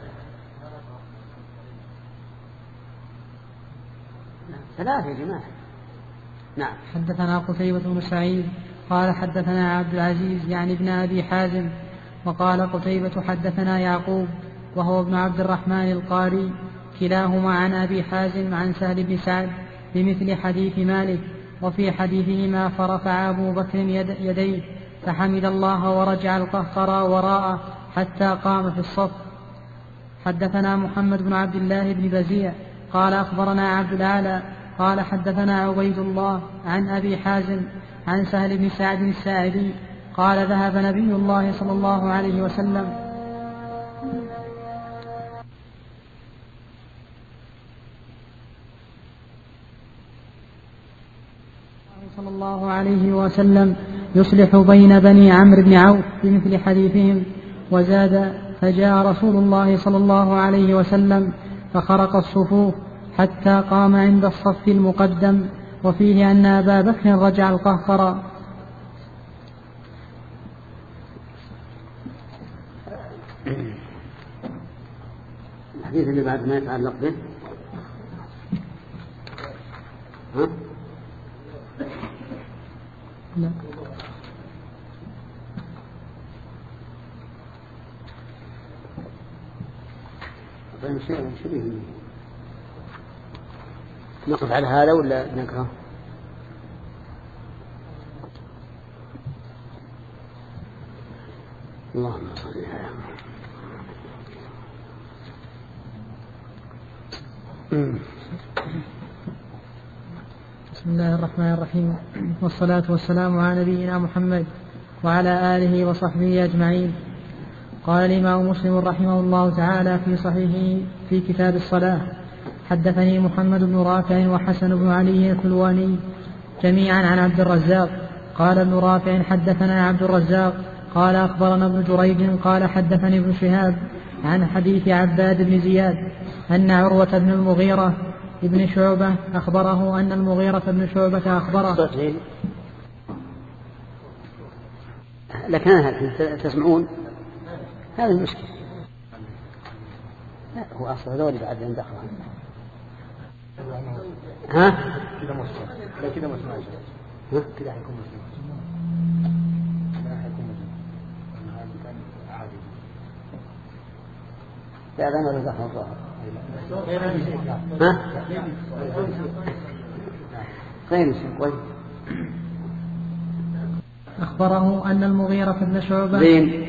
ثلاثة يا جماعة. نعم. حدثنا قتيبة بن سعيد قال حدثنا عبد العزيز يعني ابن أبي حازم، وقال قتيبة حدثنا يعقوب وهو ابن عبد الرحمن القاري، كلاهما عن أبي حازم عن سهل بن سعد بمثل حديث مالك، وفي حديثهما فرفع أبو بكر يد يديه فحمد الله ورجع القهقرى وراءه حتى قام في الصف. حدثنا محمد بن عبد الله بن بزيع قال أخبرنا عبد الأعلى قال حدثنا عبيد الله عن أبي حازم عن سهل بن سعد الساعدي قال ذهب نبي الله صلى الله عليه وسلم صلى الله عليه وسلم يصلح بين بني عمرو بن عوف بمثل حديثهم، وزاد فجاء رسول الله صلى الله عليه وسلم فخرق الصفوف حتى قام عند الصف المقدم، وفيه أن أبا بكر رجع القهقرى. الحديث اللي بعد ما يتعلق به ها؟ لا. طيب شو شو نقف على هذا ولا نقرأ؟ اللهم صل على محمد. بسم الله الرحمن الرحيم، والصلاة والسلام على نبينا محمد وعلى آله وصحبه أجمعين. قال الإمام مسلم رحمه الله تعالى في صحيحه في كتاب الصلاة: حدثني محمد بن رافع وحسن بن علي الحلواني جميعا عن عبد الرزاق. قال ابن رافع: حدثنا عبد الرزاق قال أخبرنا ابن جريج قال حدثني ابن شهاب عن حديث عباد بن زياد أن عروة بن المغيرة ابن شعبة أخبره أن المغيرة بن شعبة أخبره. لكن هل تسمعون؟ هذا المشكلة. لا هو أصلا هذول بعد أن دخلوا. ها؟ كذا مسلم. لا كذا مسلم. ها؟ كذا حيكون مسلم. كذا حيكون مسلم. هذا كان عادي. لا أنا ولا دخل الظاهر. ها؟ غير مسلم. طيب. أخبره أن المغيرة بن شعبة زين.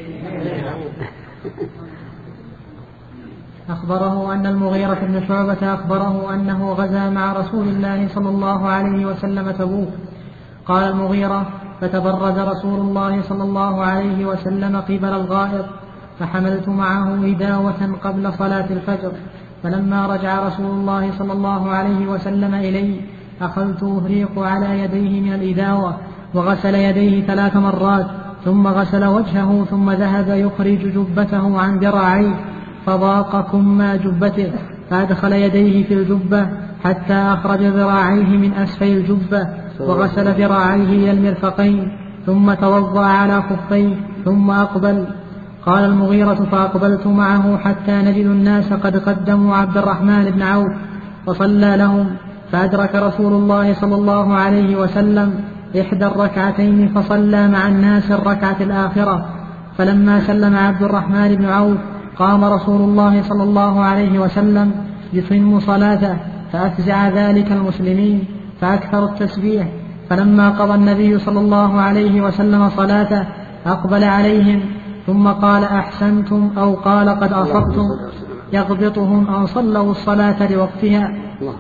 أخبره أن المغيرة بن شعبة أخبره أنه غزا مع رسول الله صلى الله عليه وسلم تبوك. قال المغيرة: فتبرز رسول الله صلى الله عليه وسلم قبل الغائط فحملت معه إداوة قبل صلاة الفجر، فلما رجع رسول الله صلى الله عليه وسلم إلي أخذت أهريق على يديه من الإداوة وغسل يديه ثلاث مرات ثم غسل وجهه ثم ذهب يخرج جبته عن ذراعيه فضاق كما جبته فأدخل يديه في الجبة حتى أخرج ذراعيه من أسفل الجبة وغسل ذراعيه إلى المرفقين ثم توضأ على خفيه ثم أقبل. قال المغيرة: فأقبلت معه حتى نجد الناس قد قدموا عبد الرحمن بن عوف وصلى لهم، فأدرك رسول الله صلى الله عليه وسلم إحدى الركعتين فصلى مع الناس الركعة الآخرة. فلما سلم عبد الرحمن بن عوف قام رسول الله صلى الله عليه وسلم يتم صلاته فأفزع ذلك المسلمين فأكثر التسبيح. فلما قضى النبي صلى الله عليه وسلم صلاته أقبل عليهم ثم قال: أحسنتم، أو قال: قد أصبتم، يغبطهم أن صلوا الصلاة لوقتها.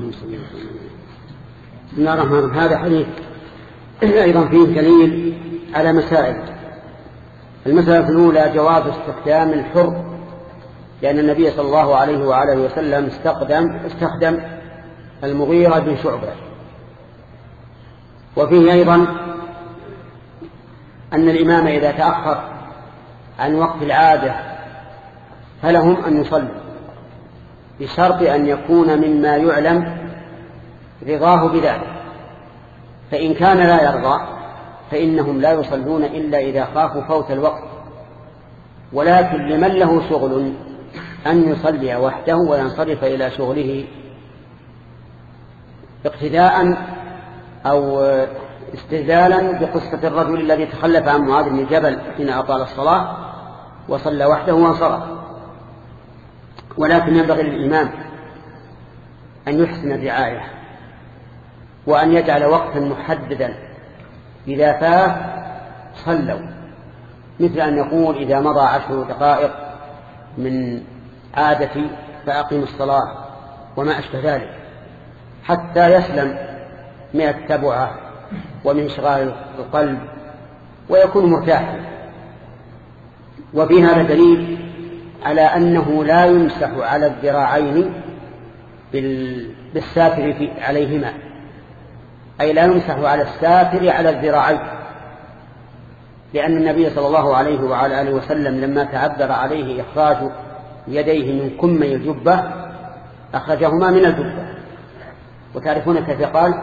بسم الله الرحمن الرحيم. هذا حديث أيضا فيه دليل على مسائل. المسألة الأولى جواز استخدام الحر، لأن النبي صلى الله عليه وآله وسلم استخدم, استخدم المغيرة بن شعبة. وفيه أيضا أن الإمام إذا تأخر عن وقت العادة فلهم أن يصلوا بشرط أن يكون مما يعلم رضاه بذلك، فإن كان لا يرضى فإنهم لا يصلون إلا إذا خافوا فوت الوقت. ولكن لمن له شغل أن يصلي وحده وينصرف إلى شغله اقتداء أو استدلالا بقصة الرجل الذي تخلف عن معاذ بن جبل حين أطال الصلاة وصلى وحده وانصرف. ولكن ينبغي للإمام أن يحسن الرعاية وأن يجعل وقتا محددا إذا فات صلوا، مثل أن يقول إذا مضى عشر دقائق من عادتي فأقيم الصلاة وما أشبه ذلك، حتى يسلم من التبعة ومن انشغال القلب ويكون مرتاحا. وفي هذا دليل على أنه لا يمسح على الذراعين بالساتر عليهما، أي لا يمسح على الساتر على الذراعين، لأن النبي صلى الله عليه وعلى آله وسلم لما تعذر عليه إخراج يديه من كمي الجبة أخرجهما من الجبة. وتعرفون كيف قال؟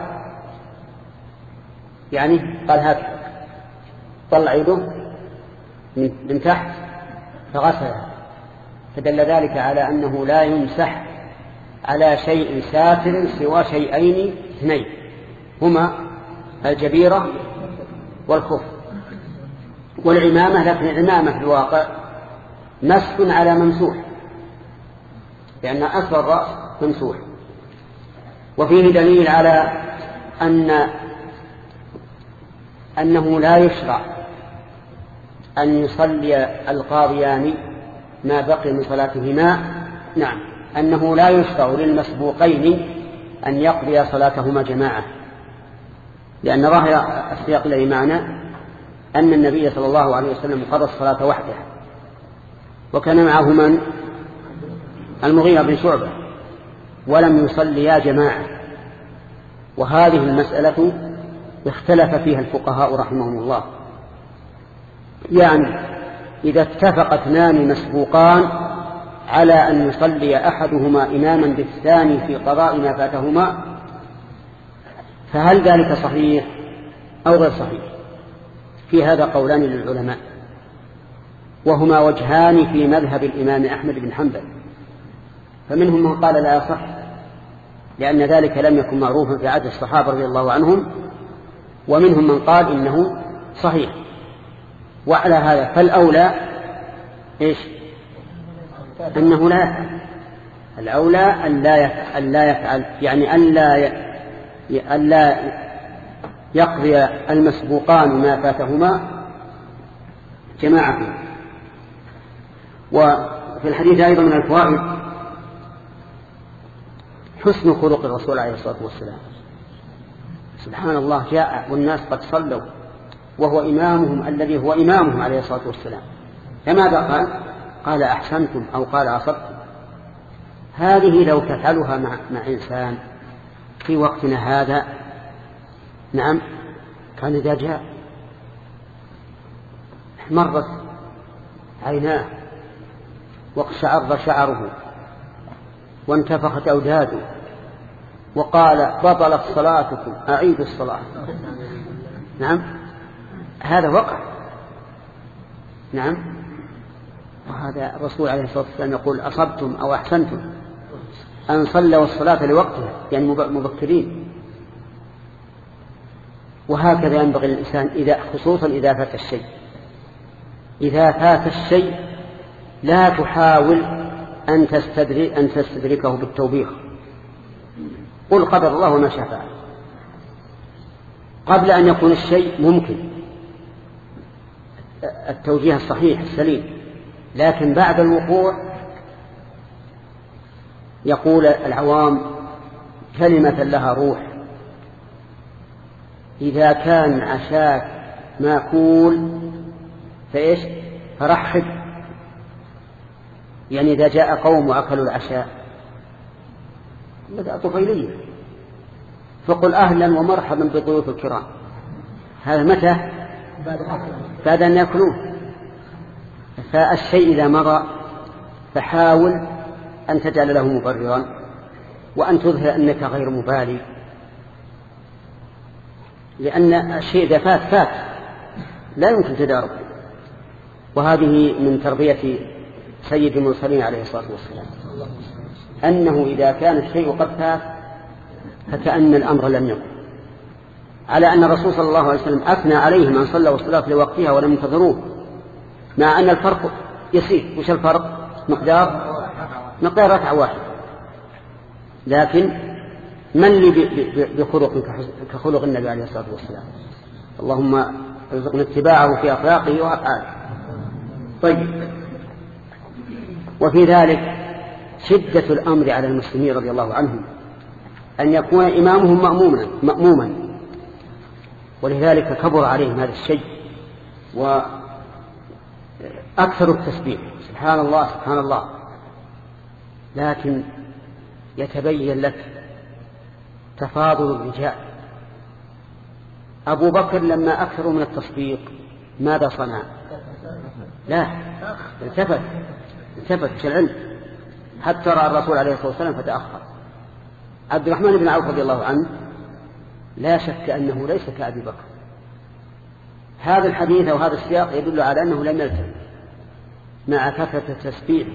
يعني قال هكذا، طلع يده من تحت فغسلها، فدل ذلك على أنه لا يمسح على شيء ساتر سوى شيئين اثنين هما الجبيرة والخف والعمامة. لكن العمامة في الواقع مسح على ممسوح، لأن أصل الرأس ممسوح. وفيه دليل على أن أنه لا يشرع أن يصلي القاضيان ما بقي من صلاتهما. نعم، أنه لا يشرع للمسبوقين أن يقضي صلاتهما جماعة، لأن ظاهر السياق الذي معنا أن النبي صلى الله عليه وسلم قضى الصلاة وحده، وكان معه من؟ المغيرة بن شعبة، ولم يصليا جماعة. وهذه المسألة اختلف فيها الفقهاء رحمهم الله، يعني إذا اتفق اثنان مسبوقان على أن يصلي أحدهما إماما بالثاني في قضاء ما فاتهما، فهل ذلك صحيح أو غير صحيح؟ في هذا قولان للعلماء، وهما وجهان في مذهب الإمام أحمد بن حنبل. فمنهم من قال لا يصح، لأن ذلك لم يكن معروفا في عهد الصحابة رضي الله عنهم، ومنهم من قال إنه صحيح. وعلى هذا فالأولى إيش؟ أنه لا يفعل. الأولى أن لا يفعل, أن لا يفعل يعني أن لا, ي... أن لا يقضي المسبوقان ما فاتهما جماعة. وفي الحديث أيضا من الفوائد حسن خلق الرسول عليه الصلاة والسلام. سبحان الله، جاء والناس قد صلوا وهو إمامهم الذي هو إمامهم عليه الصلاة والسلام، فماذا قال؟ قال أحسنتم أو قال أصبتم. هذه لو تفعلها مع, مع إنسان في وقتنا هذا، نعم، كان إذا جاء مرت عيناه واقشعر شعره وانتفخت أوداده وقال بطلت صلاتكم أعيدوا الصلاة. نعم، هذا وقع. نعم، وهذا الرسول عليه الصلاة والسلام يقول أصبتم أو أحسنتم أن صلوا الصلاة لوقتها، يعني مبكرين. وهكذا ينبغي للإنسان إذا خصوصا إذا فات الشيء إذا فات الشيء لا تحاول أن تستدرك أن تستدركه بالتوبيخ، قل قدر الله وما شاء فعل. قبل أن يكون الشيء ممكن التوجيه الصحيح السليم، لكن بعد الوقوع يقول العوام كلمة لها روح: إذا كان عشاك ماكول فإيش؟ فرحب. يعني إذا جاء قوم وأكلوا العشاء بدأ طفيلية، فقل أهلا ومرحبا بضيوف الكرام. هذا متى؟ بعد أن يأكلوه. فالشيء إذا مضى فحاول أن تجعل له مبررا وأن تظهر أنك غير مبالي، لأن الشيء إذا فات فات لا يمكن تداركه. وهذه من تربية سيد المرسلين عليه الصلاة والسلام، أنه إذا كان الشيء قد فات فكأن الأمر لم يكن، على أن الرسول صلى الله عليه وسلم أثنى عليهم أن صلوا الصلاة لوقتها ولم ينتظروه، مع أن الفرق يسير. وش الفرق؟ مقدار مقدار ركعة واحدة، لكن من لي بخلق كخلق النبي عليه الصلاة والسلام؟ اللهم ارزقنا اتباعه في أخلاقه وأفعاله. طيب، وفي ذلك شدة الأمر على المسلمين رضي الله عنهم أن يكون إمامهم مأموما مأموما ولذلك كبر عليهم هذا الشيء وأكثر التسبيح سبحان الله سبحان الله. لكن يتبين لك تفاضل الرجال. أبو بكر لما أكثروا من التصديق ماذا صنع؟ لا، التفت التفت في العلم حتى رأى الرسول عليه الصلاة والسلام فتأخر. عبد الرحمن بن عوف رضي الله عنه لا شك أنه ليس كأبي بكر. هذا الحديث وهذا السياق يدل على أنه لم يلتزم مع كثرة التسبيح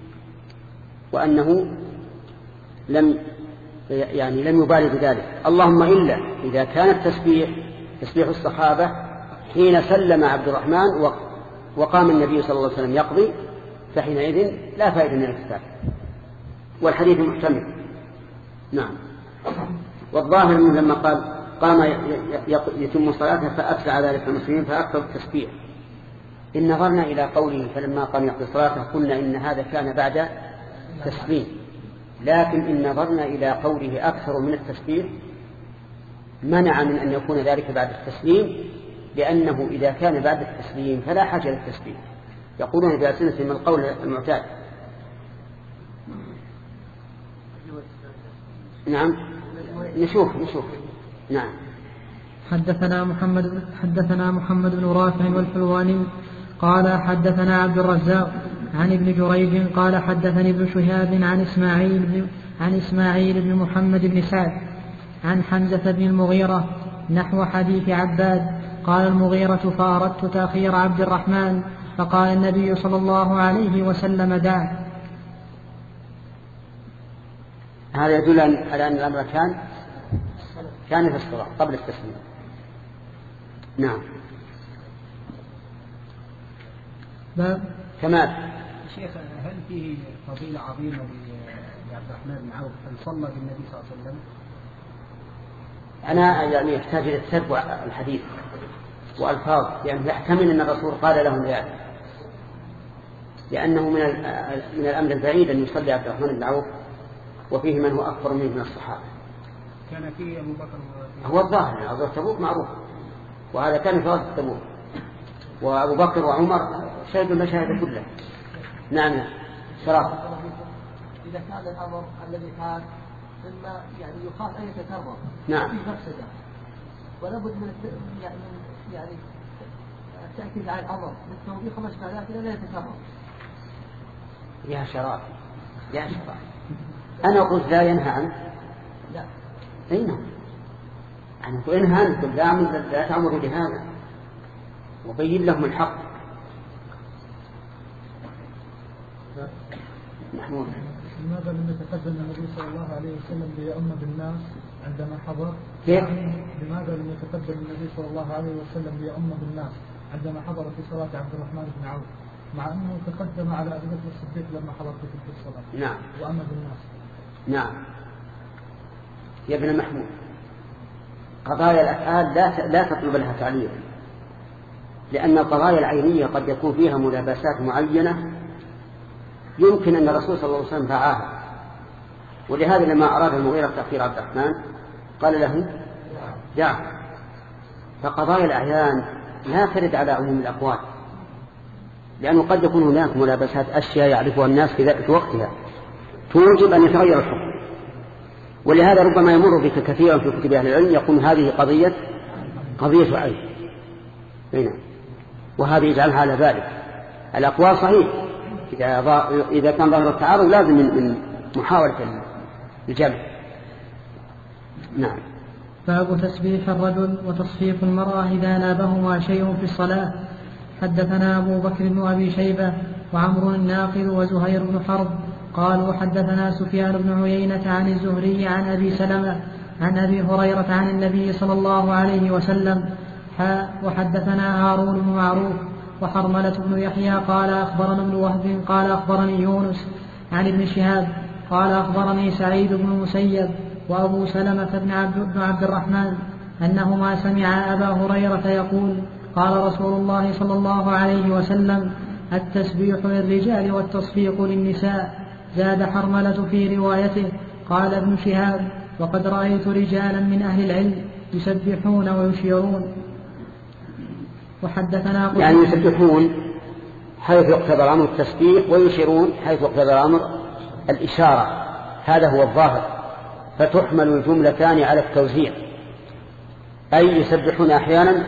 وأنه لم يعني لم يبالي بذلك. اللهم إلا إذا كان التسبيح تسبيح الصحابة حين سلم عبد الرحمن وقام النبي صلى الله عليه وسلم يقضي، فحينئذ لا فائدة من الكتاب والحديث محتمل. نعم. والظاهر منه لما قال قام يتم صلاته فأسرع ذلك المسلمين فأكثر التسبيح. إن نظرنا إلى قوله فلما قام يقضي صلاته قلنا إن هذا كان بعد تسليم، لكن إن نظرنا إلى قوله أكثر من التسبيح منع من أن يكون ذلك بعد التسليم، لأنه إذا كان بعد التسليم فلا حاجة للتسبيح. يقولون بألسنتهم من القول المعتاد. نعم نشوف نشوف نعم. حدثنا محمد حدثنا محمد بن رافع والحلواني قال حدثنا عبد الرزاق عن ابن جريج قال حدثني ابن شهاب عن إسماعيل بن عن إسماعيل بن محمد بن سعد عن حمزة بن المغيرة نحو حديث عباد. قال المغيرة فأردت تأخير عبد الرحمن فقال النبي صلى الله عليه وسلم دع. هذا يدل على أن الأمر كان كان في الصلاة قبل التسليم. نعم. باب كمال. شيخ، هل فيه فضيلة عظيمة لعبد الرحمن بن عوف أن صلى بالنبي صلى الله عليه وسلم؟ أنا يعني يحتاج إلى تتبع الحديث وألفاظ، يعني يحتمل أن الرسول قال لهم ذلك، لأنه من من الأمر البعيد أن يصلي عبد الرحمن بن عوف وفيه من هو أكبر منه من الصحابة. كان فيه أبو بكر هو الظاهر غزوة تبوك معروف، وهذا كان في غزوة تبوك، وأبو بكر وعمر شهدوا المشاهد كلها. نعم شرف. إذا كان الأمر الذي كان ثم يعني يخاف أن يتكرر. نعم. في مفسدة ولابد من يعني يعني التأكيد على الأمر بالتوبيخ وما أشبه ذلك لا يتكرر. يا شرف يا شرف أنا قلت لا ينهى عنه. لا. أي نعم. أنا قلت انهى عنه لا لا تعمروا بهذا وبين لهم الحق. محمود. لماذا لم يتقدم النبي صلى الله عليه وسلم ليؤم بالناس عندما حضر؟ كيف؟ لماذا لم يتقدم النبي صلى الله عليه وسلم ليؤم بالناس عندما حضر في صلاة عبد الرحمن بن عوف، مع أنه تقدم على أبي بكر الصديق لما حضر في تلك الصلاة؟ نعم. وأم بالناس. نعم. يا ابن محمود، قضايا الأفعال لا لا تطلب لها تعليل، لأن القضايا العينية قد يكون فيها ملابسات معينة يمكن أن الرسول صلى الله عليه وسلم فعاها، ولهذا لما أراد المغيرة تأخير عبد الرحمن قال له دع. فقضايا الأعيان لا ترد على عموم الأقوال، لأنه قد يكون هناك ملابسات أشياء يعرفها الناس في ذلك وقتها توجب أن يتغير الحكم، ولهذا ربما يمر بك كثيرا في كتب أهل العلم يقول هذه قضية قضية عين هنا، وهذا يجعلها على ذلك. الأقوال صحيح إذا إذا كان ظاهر التعارض لازم من, من محاولة الجمع. نعم. باب تسبيح الرجل وتصفيق المرأة إذا نابهما شيء في الصلاة. حدثنا أبو بكر بن أبي شيبة وعمر الناقل وزهير بن حرب قالوا حدثنا سفيان بن عيينة عن الزهري عن أبي سلمة عن أبي هريرة عن النبي صلى الله عليه وسلم. وحدثنا هارون بن معروف وحرملة بن يحيى قال أخبرنا ابن وهب قال أخبرني يونس عن ابن شهاب قال أخبرني سعيد بن مسيب وأبو سلمة بن عبد, بن عبد الرحمن أنهما سمعا أبا هريرة يقول قال رسول الله صلى الله عليه وسلم التسبيح للرجال والتصفيق للنساء. زاد حرملة في روايته قال ابن شهاب وقد رأيت رجالا من أهل العلم يسبحون ويشيرون. وحدثنا يعني يسبحون حيث يقتضى الأمر التسبيح ويشيرون حيث يقتضى الأمر الإشارة، هذا هو الظاهر، فتحمل الجملتان على التوزيع، أي يسبحون أحيانا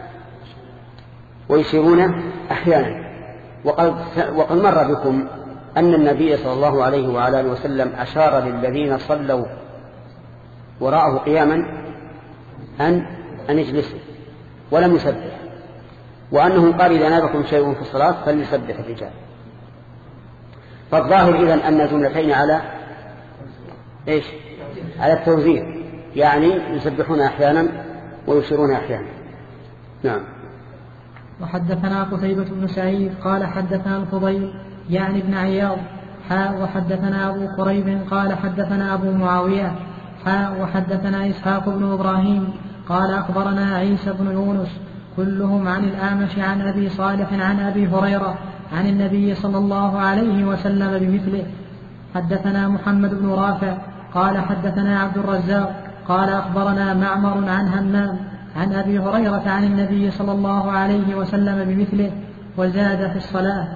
ويشيرون أحيانا. وقد, وقد مر بكم أن النبي صلى الله عليه وعلى آله وسلم أشار للذين صلوا وراءه قياما أن أن يجلسوا ولم يسبح، وأنه قال إذا نابكم شيء في الصلاة فليسبح الرجال. فالظاهر إذن أن الجملتين على إيش؟ على التوزيع، يعني يسبحون أحيانا ويشيرون أحيانا. نعم. وحدثنا قتيبة بن سعيد قال حدثنا الفضيل يعني ابن عياض حاء وحدثنا أبو قريب قال حدثنا أبو معاوية حاء وحدثنا إسحاق بن إبراهيم قال أخبرنا عيسى بن يونس كلهم عن الأعمش عن أبي صالح عن أبي هريرة عن النبي صلى الله عليه وسلم بمثله. حدثنا محمد بن رافع قال حدثنا عبد الرزاق قال أخبرنا معمر عن همام عن أبي هريرة عن النبي صلى الله عليه وسلم بمثله وزاد في الصلاة.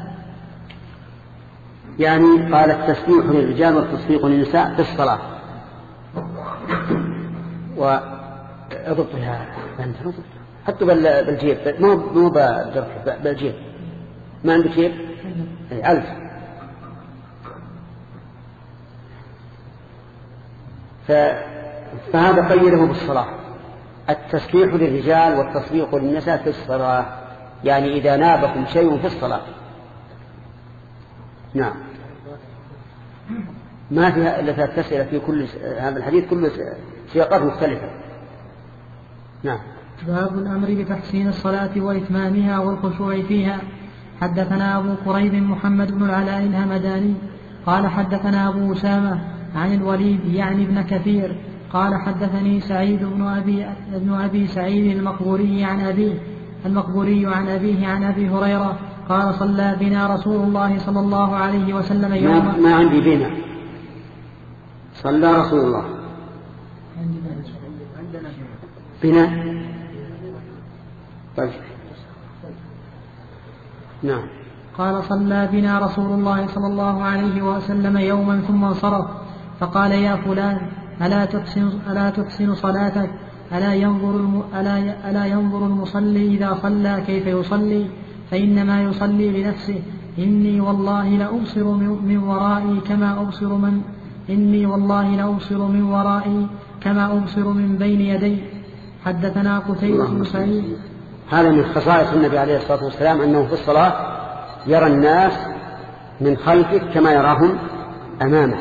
يعني قال التسبيح للرجال والتصفيق للنساء في الصلاة. وأضبطها حتى بالجيب، مو مو بالجيب، ما عندك جيب ألف. فهذا قيده بالصلاة، التسبيح للرجال والتصفيق للنساء في الصلاة، يعني إذا نابكم شيء في الصلاة. نعم. ما فيها إلا ثلاث أسئلة في كل هذا الحديث، كل سياقات مختلفة. نعم. باب الأمر بتحسين الصلاة وإتمامها والخشوع فيها. حدثنا أبو قريب محمد بن العلاء الهمداني قال حدثنا أبو أسامة عن الوليد يعني ابن كثير قال حدثني سعيد بن أبي, ابن أبي سعيد المقبوري عن أبيه المقبوري عن أبيه عن أبي هريرة قال صلى بنا رسول الله صلى الله عليه وسلم يوما. ما عندي بنا صلى رسول الله بنا. طيب. نعم. قال صلى بنا رسول الله صلى الله عليه وسلم يوما ثم انصرف فقال يا فلان ألا تحسن, ألا تحسن صلاتك ألا ينظر, الم... ألا... ألا ينظر المصلي إذا صلى كيف يصلي فإنما يصلي لنفسه إني والله لأبصر من ورائي كما أبصر من إني والله لأبصر من ورائي كما أبصر من بين يدي. حدثنا قتيبة بن سعيد. هذا من خصائص النبي عليه الصلاة والسلام أنه في الصلاة يرى الناس من خلفه كما يراهم أمامه،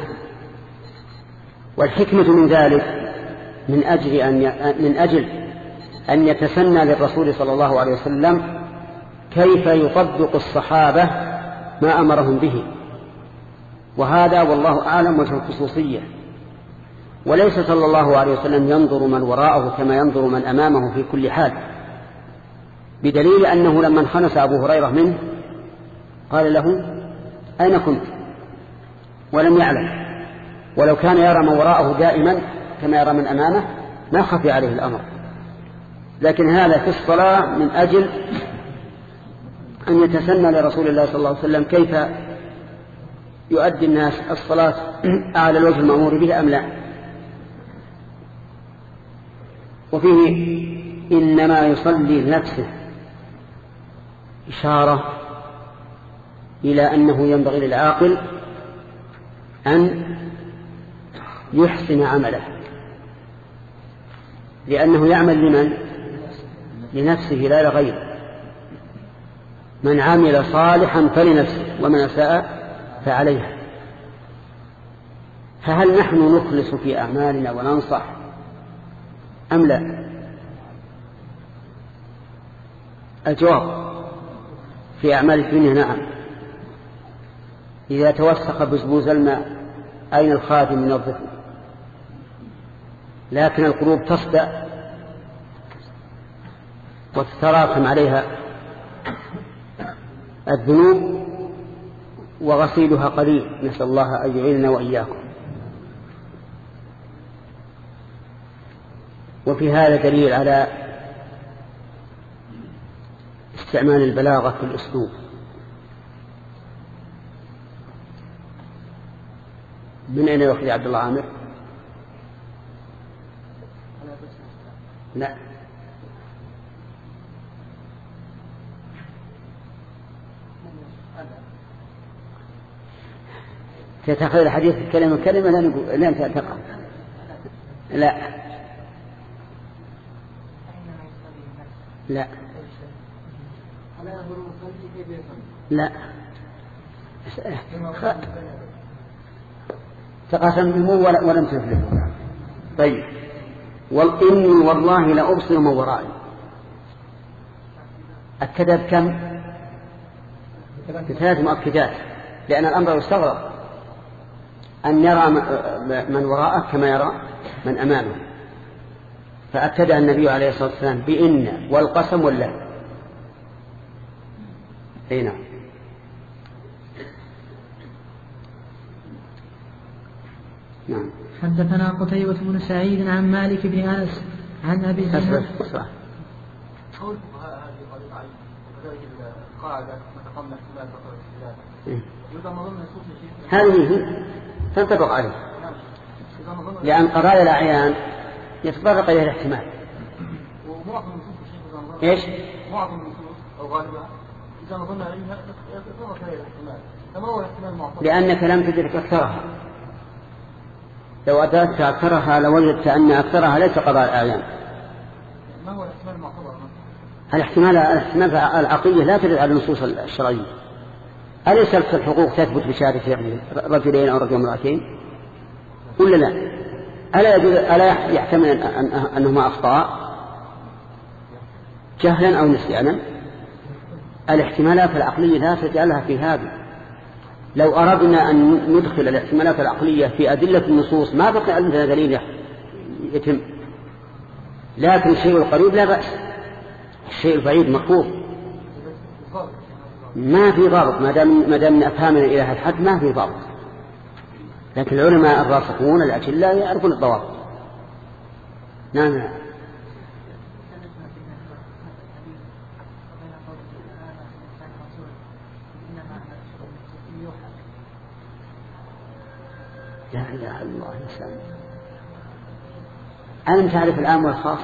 والحكمة من ذلك من أجل أن من أجل أن يتسنى للرسول صلى الله عليه وسلم كيف يطبق الصحابة ما أمرهم به، وهذا والله أعلم وجه الخصوصية. وليس صلى الله عليه وسلم ينظر من وراءه كما ينظر من أمامه في كل حال، بدليل أنه لما انخنس أبو هريرة منه قال له أين كنت؟ ولم يعلم، ولو كان يرى من وراءه دائما كما يرى من أمامه ما خفي عليه الأمر. لكن هذا في الصلاة من أجل أن يتسنى لرسول الله صلى الله عليه وسلم كيف يؤدي الناس الصلاة على الوجه المأمور به أم لا. وفيه إنما يصلي لنفسه إشارة إلى أنه ينبغي للعاقل أن يحسن عمله، لأنه يعمل لمن؟ لنفسه لا لغيره. من عمل صالحا فلنفسه ومن أساء فعليها. فهل نحن نخلص في أعمالنا وننصح أم لا؟ الجواب في أعمال الدنيا نعم. إذا توسخ بزبوز الماء أين الخادم ينظفه؟ لكن القلوب تصدأ وتتراكم عليها الذنوب وغسيلها قليل، نسأل الله أن يعيننا وإياكم. وفي هذا دليل على استعمال البلاغة في الأسلوب. من أين يأخذ عبد الله عامر؟ لا، تتأخذ الحديث كلمة كلمة لا نقول لا تقع. لا لا لا تقاسم بمو ولم تفلح. طيب، وإني والله لأبصر من ورائي. أكد بكم؟ بثلاث مؤكدات، لأن الأمر يستغرب أن يرى من وراءه كما يرى من أمامه، فأكد النبي عليه الصلاة والسلام بإن والقسم والله. أي نعم. نعم. حدثنا قتيبة بن سعيد عن مالك بن أنس عن أبي زينب. قول هذه قضية علي وكذلك القاعدة نتقمنا احتمال فقر الاستدلال يبقى ما ضمن نصوص الشيخ هذه هي تنطبق عليه، لأن قضايا الأعيان يتطرق إليه الاحتمال. ومعظم نصوص الشيخ إيش؟ معظم النصوص أو غالبها إذا نظرنا عليها يتطرق إليه الاحتمال. فما هو الاحتمال المعتبر؟ لأنك لم تدرك أكثرها. لو أدركت أكثرها لوجدت أن أكثرها ليس قضاء الأعيان. ما هو الاحتمال المعتبر؟ الاحتمال الاحتمال العقلية لا تدل على النصوص الشرعية. أليس الحقوق تثبت بشهادة رجلين أو رجل وامرأتين؟ ولا لا؟ ألا يجوز ألا يحتمل أن أنهما أخطاء جهلا أو نسيانا؟ الاحتمالات العقلية لا تجعلها في هذا. لو أردنا أن ندخل الاحتمالات العقلية في أدلة النصوص ما بقي عندنا دليل يتم. لكن الشيء القريب لا بأس، الشيء البعيد مكروه. ما في ضابط ما دام ما دام من أفهامنا إلى هذا الحد ما في ضابط. لكن العلماء الراسخون الأجلاء يعرفون الضوابط. نعم. لا إله إلا الله الإنسان. ألم تعرف العام والخاص؟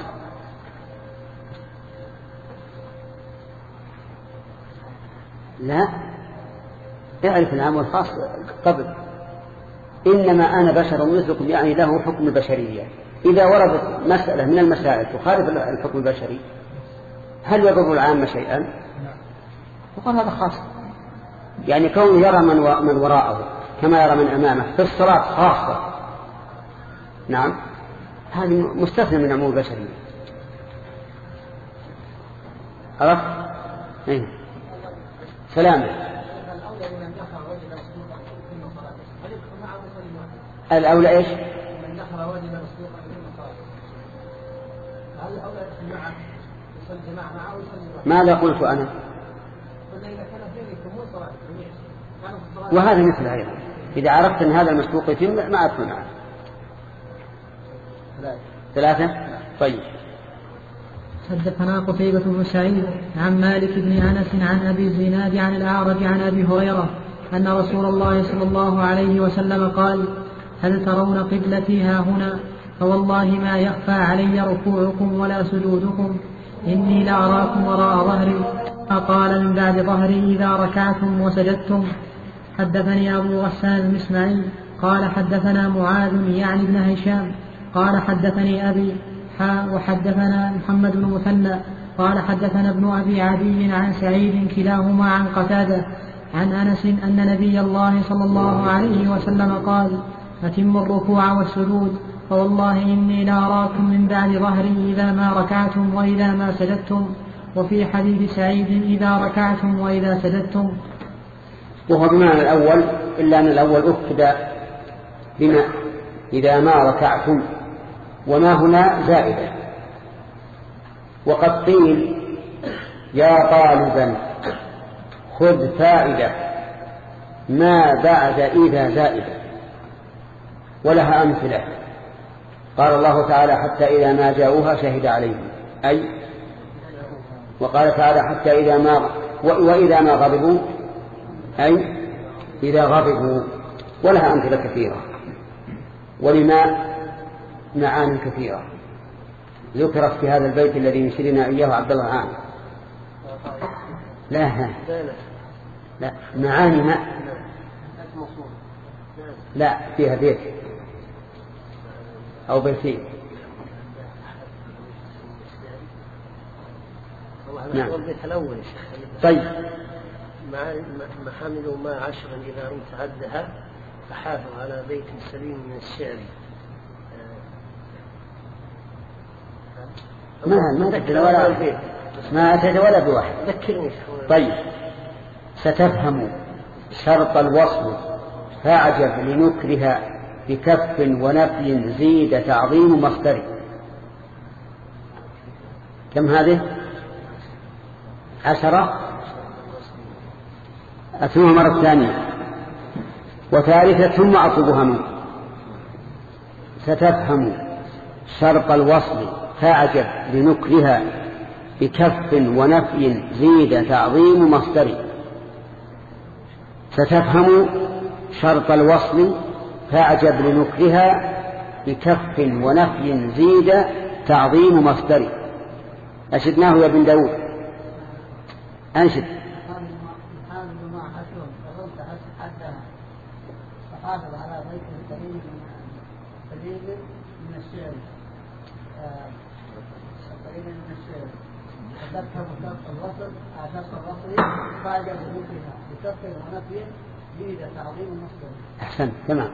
لا، اعرف العام والخاص قبل. إنما أنا بشر مثلكم، يعني له حكم البشرية. إذا وردت مسألة من المسائل تخالف الحكم البشري هل يضر العام شيئا؟ وقال هذا خاص. يعني كونه يرى من, و... من وراءه كما يرى من أمامه في الصلاة خاصة، نعم، هذه مستثنى من أمور البشرية. عرفت؟ ايه سلامة. الأولى إيش؟ من دخل وجد مسبوقا في المصالح. هل الأولى الجماعة يصلي جماعة معه ويصلي معه؟ ماذا قلت أنا؟ وهذا مثل أيضا إذا عرفت أن هذا المسبوق يتم ما أدخل معه. ثلاثة. طيب. حدثنا قتيبة بن سعيد عن مالك بن أنس عن أبي الزناد عن الأعرج عن أبي هريرة أن رسول الله صلى الله عليه وسلم قال: هل ترون قبلتي ها هنا؟ فوالله ما يخفى علي ركوعكم ولا سجودكم، إني لأراكم وراء ظهري. فقال: من بعد ظهري إذا ركعتم وسجدتم. حدثني أبو غسان المسمعي قال حدثنا معاذ يعني ابن هشام قال حدثني أبي حا وحدثنا محمد بن مثنى قال حدثنا ابن أبي عدي عن سعيد كلاهما عن قتادة عن أنس أن نبي الله صلى الله عليه وسلم قال: أتموا الركوع والسجود، فوالله إني لأراكم من بعد ظهري إذا ما ركعتم وإذا ما سجدتم. وفي حديث سعيد إذا ركعتم وإذا سجدتم. وهو بمعنى الأول، إلا أن الأول أكد بما إذا ما ركعتم وما هنا زائدة. وقد قيل يا طالبا خذ فائدة ما بعد إذا زائدة، ولها أمثلة. قال الله تعالى حتى إذا ما جاءوها شهد عليهم، أي وقال تعالى حتى إذا ما وإذا ما غضبوا، أي إذا غضبوا، ولها أمثلة كثيرة. ولما معاني كثيرة ذكرت في هذا البيت الذي يشيرنا إياه عبد الله عام. لا لا معاني ما لا فيها بيت أو بيتين. نعم. طيب ما حملوا ما عشرا إذا رمت عدها فحافظ على بيت سليم من الشعر. ما ما تدري ولا ما تدري ولا بواحد. ذكرني. طيب ستفهم شرط الوصل فاعجب لنكرها بكف ونفي زيد تعظيم مصدر. كم هذه؟ عشرة. أتمها مرة ثانية وثالثة ثم أطلبها منك. ستفهم شرط الوصل فاعجب لنكرها بكف ونفي زيد تعظيم مصدر. ستفهم شرط الوصل فاعجب لنكرها بكف ونفي زيد تعظيم مصدر. أشدناه يا بن داود، أنشد. حافظ على بيت سليم سليم من الشعر سليم من الشعر فتفهم شرط الوصل شرط الوصل فاعجب بذكرها بكف ونفي زيد تعظيم المصدر. أحسن تمام.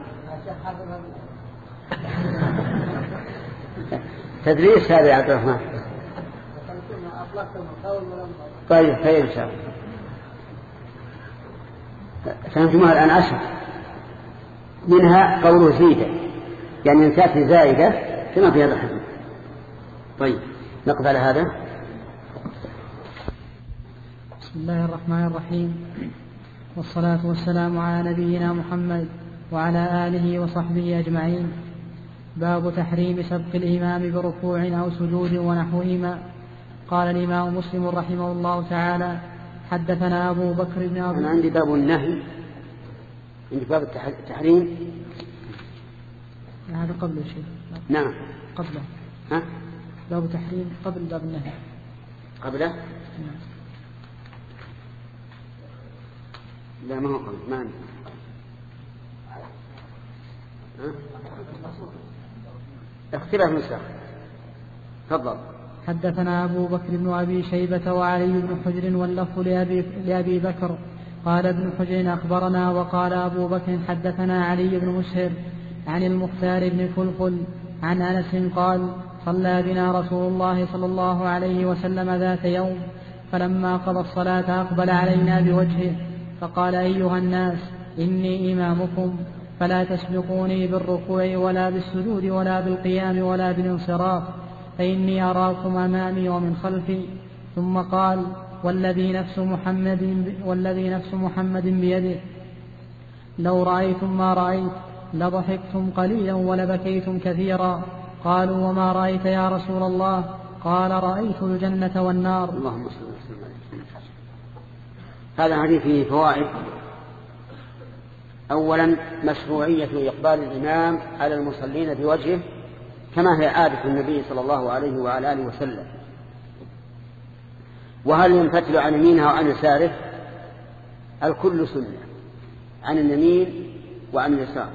تدريس هذا يا عبد الرحمن. طيب خير إن شاء الله. فهمتموها الآن عشر. منها قوله زيدة، يعني إن تأتي زائدة كما في هذا الحديث. طيب نقف على هذا. بسم الله الرحمن الرحيم، والصلاة والسلام على نبينا محمد وعلى آله وصحبه أجمعين. باب تحريم سبق الإمام بركوع أو سجود ونحوهما. قال الإمام مسلم رحمه الله تعالى حدثنا أبو بكر بن أبي. أنا عندي باب النهي، عندي باب التحريم. هذا قبل شيء. نعم قبله. ها؟ باب تحريم قبل باب النهي. قبله؟ نعم. لا ما هو قبل، ما عندي. اختلاف نسخ. تفضل. حدثنا أبو بكر بن أبي شيبة وعلي بن حجر واللفظ لأبي, لأبي بكر. قال ابن حجر أخبرنا وقال أبو بكر حدثنا علي بن مسهر عن المختار بن فلفل عن أنس قال صلى بنا رسول الله صلى الله عليه وسلم ذات يوم فلما قضى الصلاة أقبل علينا بوجهه فقال أيها الناس إني إمامكم فلا تسبقوني بالركوع ولا بالسجود ولا بالقيام ولا بالانصراف فإني أراكم أمامي ومن خلفي. ثم قال والذي نفس محمد, والذي نفس محمد بيده لو رأيتم ما رأيت لضحكتم قليلا ولبكيتم كثيرا. قالوا وما رأيت يا رسول الله؟ قال رأيت الجنة والنار. اللهم صل وسلم عليه. هذا حديث فيه فوائد. أولا مشروعية إقبال الإمام على المصلين بوجهه كما هي عادة النبي صلى الله عليه وعلى آله وسلم. وهل ينفتل عن يمينه وعن يساره؟ الكل سنة، عن اليمين وعن اليسار.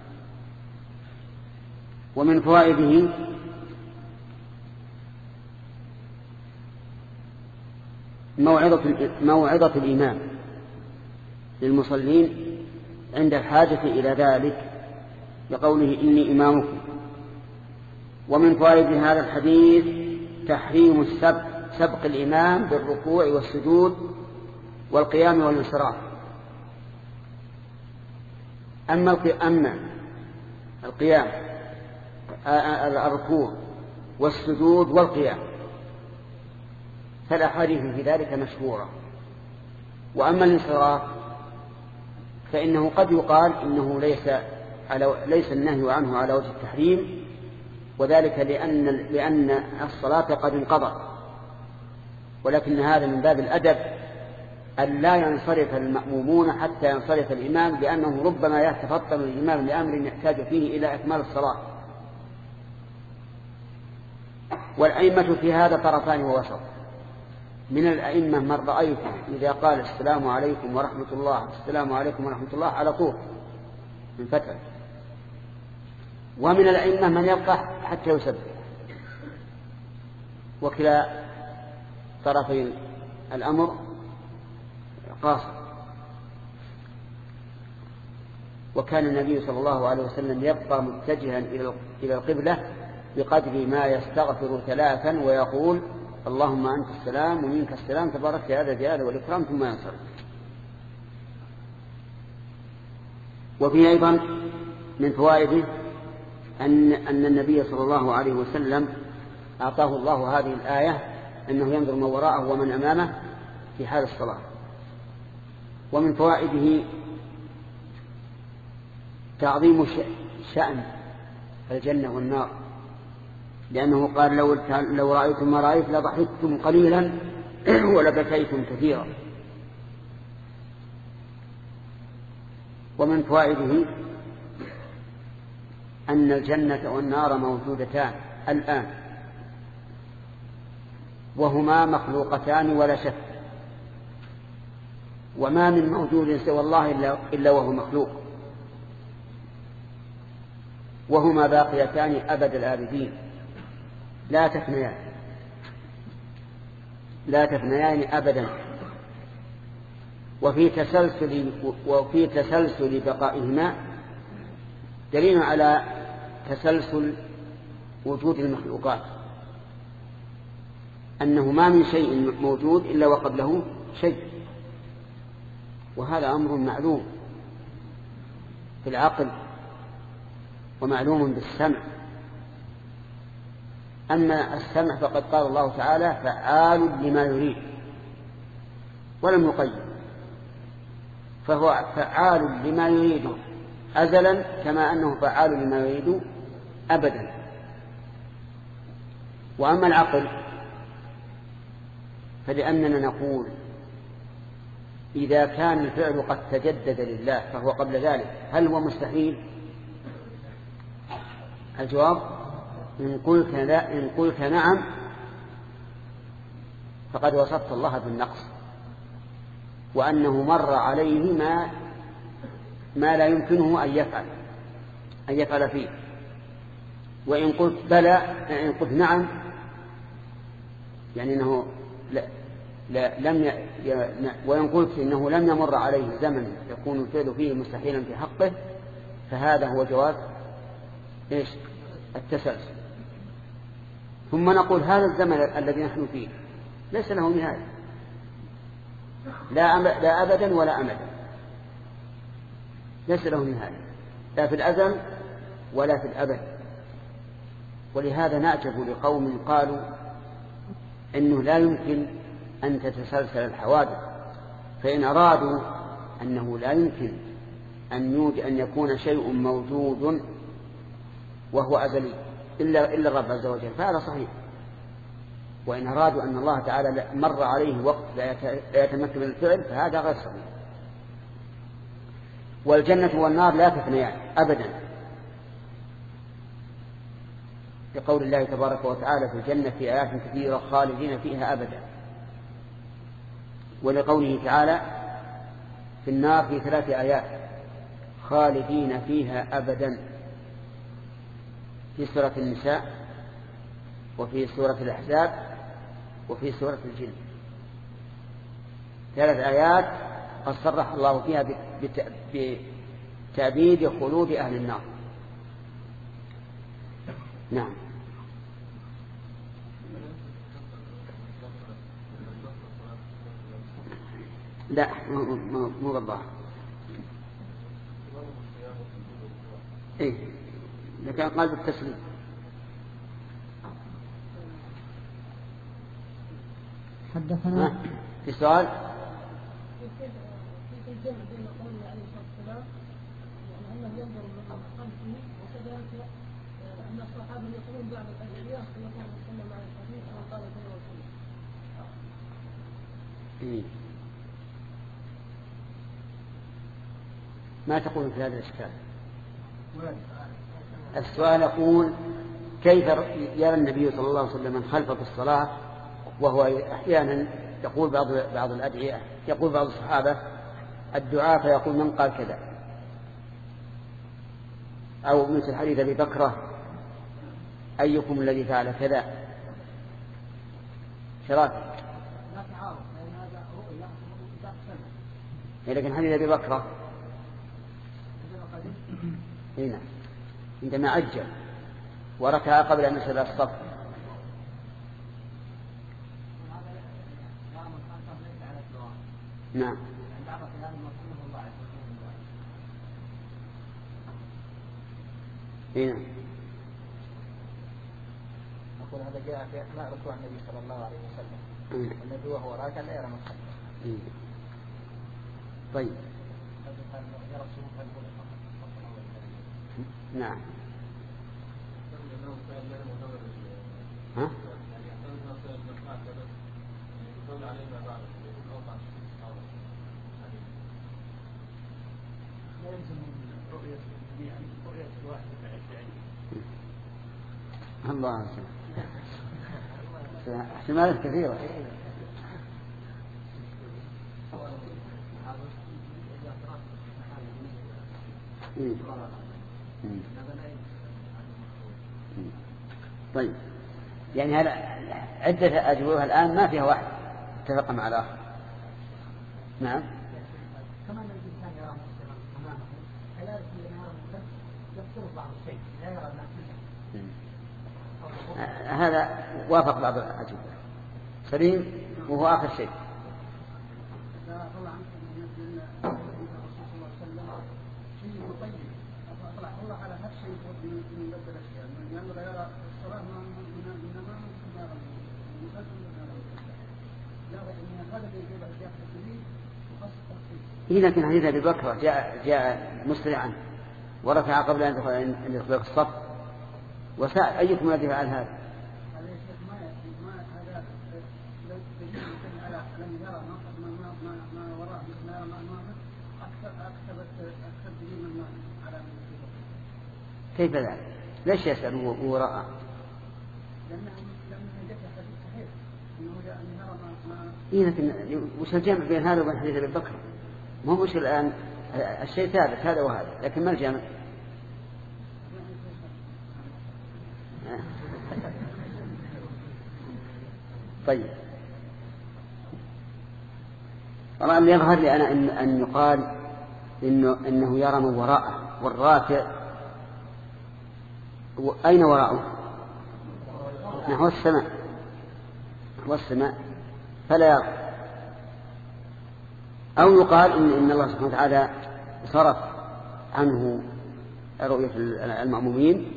ومن فوائده موعظة, موعظة الإمام للمصلين عند الحاجة إلى ذلك بقوله إني إمامكم. ومن فوائد هذا الحديث تحريم السبق سبق الإمام بالركوع والسجود والقيام والانصراف. أما أما القيام الركوع والسجود والقيام، فالأحاديث في ذلك مشهورة. وأما الانصراف فإنه قد يقال إنه ليس على ليس النهي عنه على وجه التحريم، وذلك لأن لأن الصلاة قد انقضت، ولكن هذا من باب الأدب أن لا ينصرف المأمومون حتى ينصرف الإمام، لأنه ربما يتفطن الإمام لأمر يحتاج فيه إلى إكمال الصلاة. والأئمة في هذا طرفان ووسط. من الأئمة من رأيته إذا قال السلام عليكم ورحمة الله السلام عليكم ورحمة الله على طول من فترة، ومن الأئمة من يبقى حتى يسبح، وكلا طرفي الأمر قاصر. وكان النبي صلى الله عليه وسلم يبقى متجها إلى القبلة بقدر ما يستغفر ثلاثا ويقول اللهم أنت السلام ومنك السلام تبارك يا ذا الجلال والإكرام، ثم ينصرف. وفيه أيضا من فوائده أن أن النبي صلى الله عليه وسلم أعطاه الله هذه الآية أنه ينظر من وراءه ومن أمامه في حال الصلاة. ومن فوائده تعظيم شأن الجنة والنار، لأنه قال لو, لو رأيتم ما رأيت لضحكتم قليلا ولبكيتم كثيرا. ومن فوائده أن الجنة والنار موجودتان الآن، وهما مخلوقتان ولا شك، وما من موجود سوى الله إلا, إلا وهو مخلوق، وهما باقيتان أبد الآبدين لا تفنيان لا تفنيان أبدا. وفي تسلسل وفي تسلسل بقائهما دليل على تسلسل وجود المخلوقات، أنه ما من شيء موجود إلا وقبله شيء، وهذا أمر معلوم في العقل ومعلوم بالسمع. أما السمع فقد قال الله تعالى فعال لما يريد ولم يقيد، فهو فعال لما يريد أزلا كما أنه فعال لما يريد أبدا. وأما العقل فلأننا نقول إذا كان الفعل قد تجدد لله فهو قبل ذلك هل هو مستحيل؟ الجواب إن قلت, لا إن قلت نعم فقد وصفت الله بالنقص، وأنه مر عليه ما, ما لا يمكنه أن يفعل أن يفعل فيه. وإن قلت بلى إن قلت نعم يعني أنه لا لا لم ي... وإن قلت إنه لم يمر عليه زمن يكون الفعل فيه مستحيلا في حقه، فهذا هو جواز إيش التسلسل. ثم نقول هذا الزمن الذي نحن فيه ليس له نهاية، لا, أم... لا أبدا ولا أمدا، ليس له نهاية لا في الأزل ولا في الأبد. ولهذا نعجب لقوم قالوا إنه لا يمكن أن تتسلسل الحوادث، فإن أرادوا أنه لا يمكن أن يوجد أن يكون شيء موجود وهو أزلي إلا, إلا الرب عز وجل فهذا صحيح. وإن أرادوا أن الله تعالى مر عليه وقت لا يتمكن من الفعل فهذا غير صحيح. والجنة والنار لا تفنيان أبدا، لقول الله تبارك وتعالى في الجنة في آيات كثيرة خالدين فيها أبدا، ولقوله تعالى في النار في ثلاث آيات خالدين فيها أبدا، في سورة النساء وفي سورة الأحزاب وفي سورة الجن، ثلاث آيات قد صرح الله فيها بتأبيد خلود أهل النار. نعم. لا مو بالله. إيه لكن قال بالتسليم. حدثنا في سؤال كيف الجمع بين قوله عليه الصلاة والسلام يعني أنه ينظر من خلفه وكذلك أن الصحابة يقولون بعد الأشياء يقول صلى الله عليه الحديث وقال صلى الله عليه وسلم. ما تقول في هذا الإشكال؟ السؤال يقول كيف يرى النبي صلى الله عليه وسلم من خلفه في الصلاة وهو أحيانا يقول بعض بعض الأدعية، يقول بعض الصحابة الدعاء فيقول من قال كذا، أو مثل حديث أبي بكرة أيكم الذي فعل كذا شراكة. لكن حديث أبي بكرة هنا عندما عجل وركع قبل أن يصل الصف. نعم. هنا نقول هذا جاء في أثناء ركوع النبي صلى الله عليه وسلم النبي وهو راكع لا يرى من خلفه. طيب. نعم. ها؟ الله احتمالات كثيرة. طيب يعني هذا عدة أجوبة الآن ما فيها واحد اتفق مع الآخر. نعم. كما أن الإنسان يرى مسلما أمامه كذلك يرى مسلم يبصر بعض الشيء لا يرى الناس. هذا وافق بعض الأجوبة سليم وهو آخر شيء. إيه لكن حديث أبي بكر جاء جاء مسرعا وركع قبل أن يدخل الصف وسأل أيكم الذي فعل هذا؟ كيف ذلك؟ ليش يسأل وراءه؟ إيه لكن وش الجمع بين هذا وبين حديث أبي بكر؟ مو مشكلة الآن الشيء ثابت هذا وهذا لكن ما الجمع؟ طيب طبعا يظهر لي أنا إن, أن يقال إنه, إنه يرى من وراءه والرافع أين وراءه؟ نحو السماء نحو السماء فلا يرى. أو يقال إن, إن الله سبحانه وتعالى صرف عنه رؤية المأمومين.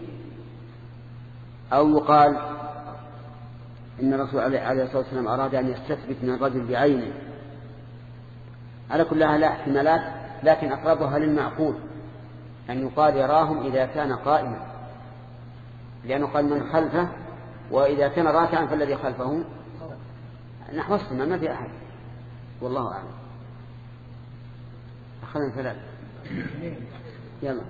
أو يقال إن الرسول عليه الصلاة والسلام أراد أن يستثبت من الرجل بعينه. على كلها لا احتمالات لكن أقربها للمعقول أن يقال يراهم إذا كان قائما لأنه قال من خلفه وإذا كان راكعا فالذي خلفه نحو السماء ما في أحد والله أعلم. أخذنا ثلاث يلا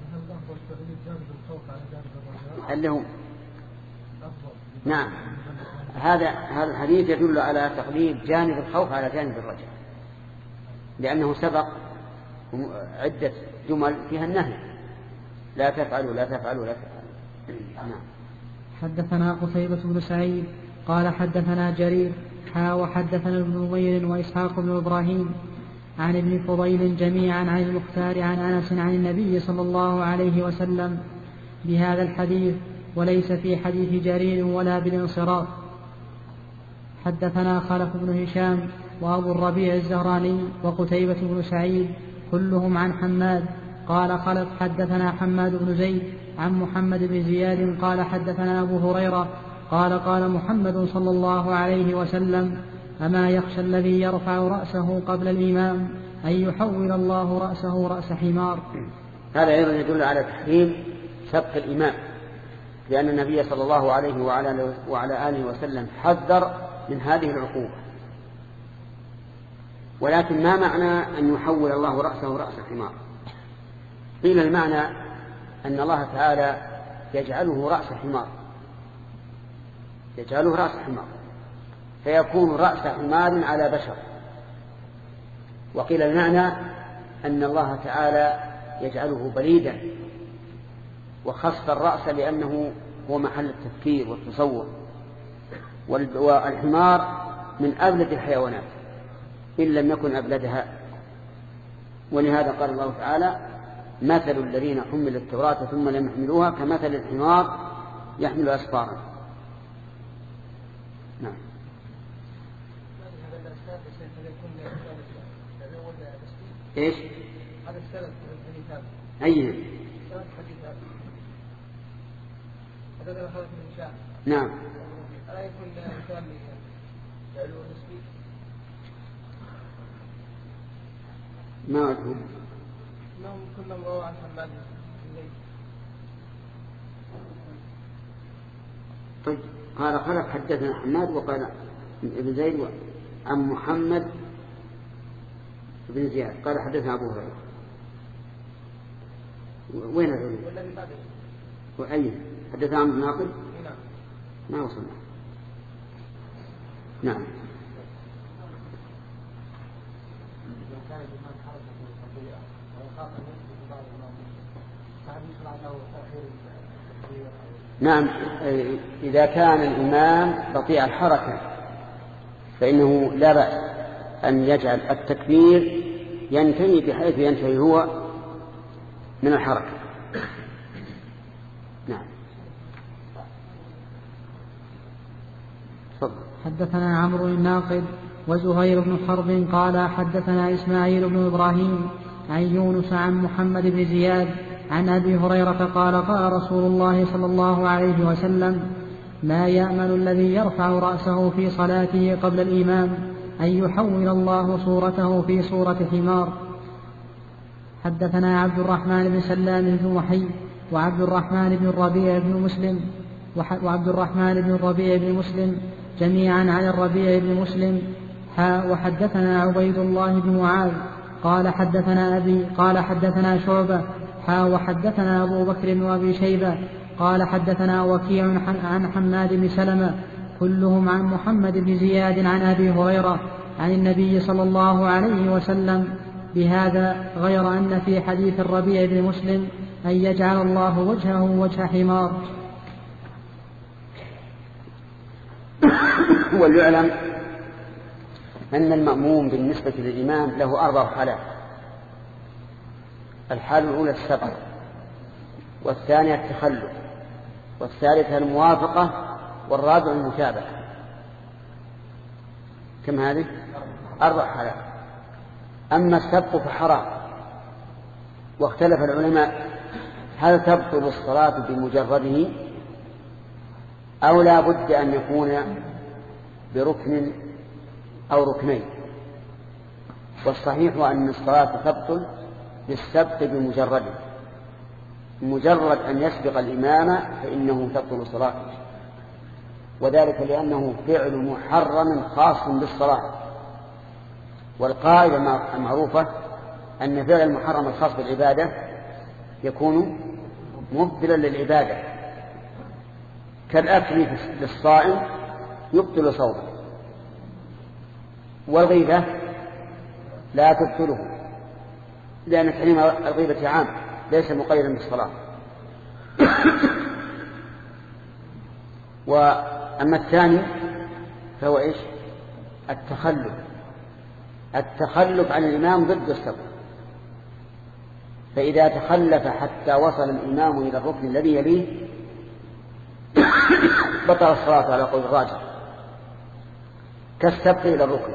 اللي هو نعم هذا هذا الحديث يدل على تقليد جانب الخوف على جانب الرجاء لأنه سبق عدة جمل فيها النهي لا تفعلوا لا تفعلوا لا تفعلوا. نعم. حدثنا قتيبة بن سعيد قال حدثنا جرير حا وحدثنا ابن نمير وإسحاق بن إبراهيم عن ابن فضيل جميعا عن المختار عن أنس عن النبي صلى الله عليه وسلم بهذا الحديث وليس في حديث جرير ولا بالانصراف. حدثنا خلف بن هشام وأبو الربيع الزهراني وقتيبة بن سعيد كلهم عن حماد قال خلف حدثنا حماد بن زيد عن محمد بن زياد قال حدثنا أبو هريرة قال قال محمد صلى الله عليه وسلم أما يخشى الذي يرفع رأسه قبل الإمام أن يحول الله رأسه رأس حمار. هذا أيضا يدل على تحريم سبق الإمام، لأن النبي صلى الله عليه وعلى آله وسلم حذر من هذه العقوبة. ولكن ما معنى أن يحول الله رأسه رأس حمار؟ قيل المعنى أن الله تعالى يجعله رأس حمار، يجعله رأس حمار فيكون رأس حمار على بشر. وقيل المعنى أن الله تعالى يجعله بليدا وخص الرأس لأنه هو محل التفكير والتصور، والحمار من أبلد الحيوانات إن لم يكن أبلدها. ولهذا قال الله تعالى مثل الذين حملوا التوراة ثم لم يحملوها كمثل الحمار يحمل أسفارا. نعم. ايش؟ هذا السبب الحديث أيه؟ سبب الحديث هذا هذا خلق من شاء. نعم. ألا يكون الإنسان يعلو نسبي؟ ما أدري. إنهم كلهم رووا عن حماد بن زيد. طيب قال خلق حدثنا حماد وقال ابن زيد عن محمد بن زياد قال حدثنا أبو هريرة. وين العلم؟ والذي بعده. وأي حدثنا عن ناقل؟ نعم. ما وصلنا. نعم. نعم، إذا كان الإمام بطيء الحركة فإنه لا بأس أن يجعل التكبير ينتهي بحيث ينتهي هو من الحركة. نعم. صدق. حدثنا عمرو الناقد وزهير بن حرب قال حدثنا إسماعيل بن إبراهيم عن يونس عن محمد بن زياد عن أبي هريرة قال قال رسول الله صلى الله عليه وسلم ما يأمن الذي يرفع رأسه في صلاته قبل الإمام أن يحول الله صورته في صورة حمار. حدثنا عبد الرحمن بن سلام بن محي وعبد الرحمن بن الربيع بن مسلم وعبد الرحمن بن الربيع بن مسلم جميعا عن الربيع بن مسلم حاء وحدثنا عبيد الله بن معاذ قال حدثنا أبي قال حدثنا شعبة حاء وحدثنا أبو بكر وأبي شيبة قال حدثنا وكيع عن حماد بن سلمة كلهم عن محمد بن زياد عن أبي هريرة عن النبي صلى الله عليه وسلم بهذا غير أن في حديث الربيع بن مسلم أن يجعل الله وجهه وجه حمار. وليعلم أن المأموم بالنسبة للإمام له أربع حالات. الحالة الأولى السبق، والثانية التخلف، والثالثة الموافقة، والرابع المتابعة. كم هذه؟ أربع حالات. أما السبق فحرام، واختلف العلماء هل تبطل الصلاة بمجرده أو لا بد أن يكون بركن أو ركنين. والصحيح أن الصلاة تبطل بالسبق بمجرده، مجرد أن يسبق الإمام فإنه تبطل صلاته، وذلك لأنه فعل محرم خاص بالصلاة. والقاعدة المعروفة أن فعل المحرم الخاص بالعبادة يكون مبطلا للعبادة، كالأكل للصائم يبطل صومه، والغيبة لا تبطله لأن تحريم الغيبة عام ليس مقيدا بالصلاة. وأما الثاني فهو إيش؟ التخلف. التخلف عن الإمام ضد السبق، فإذا تخلف حتى وصل الإمام إلى الركن الذي يليه بطل الصلاة على قول الراجح، كالسبق إلى الركن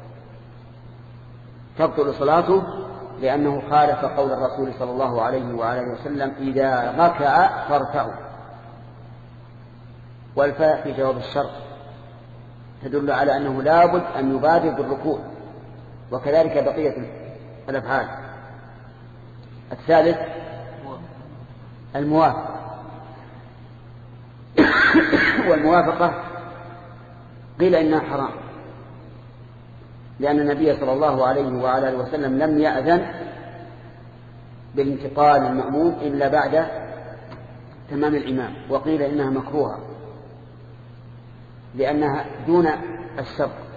تبطل صلاته لأنه خالف قول الرسول صلى الله عليه وآله وسلم إذا ركع فاركعوا، والفاء في جواب الشرط تدل على أنه لابد أن يبادر بالركوع، وكذلك بقية الأفعال. الثالث الموافقة، والموافقة قيل إنها حرام، لأن النبي صلى الله عليه وعلى آله وسلم لم يأذن بالانتقال المأموم إلا بعد تمام الإمام، وقيل إنها مكروهة لأنها دون السبق.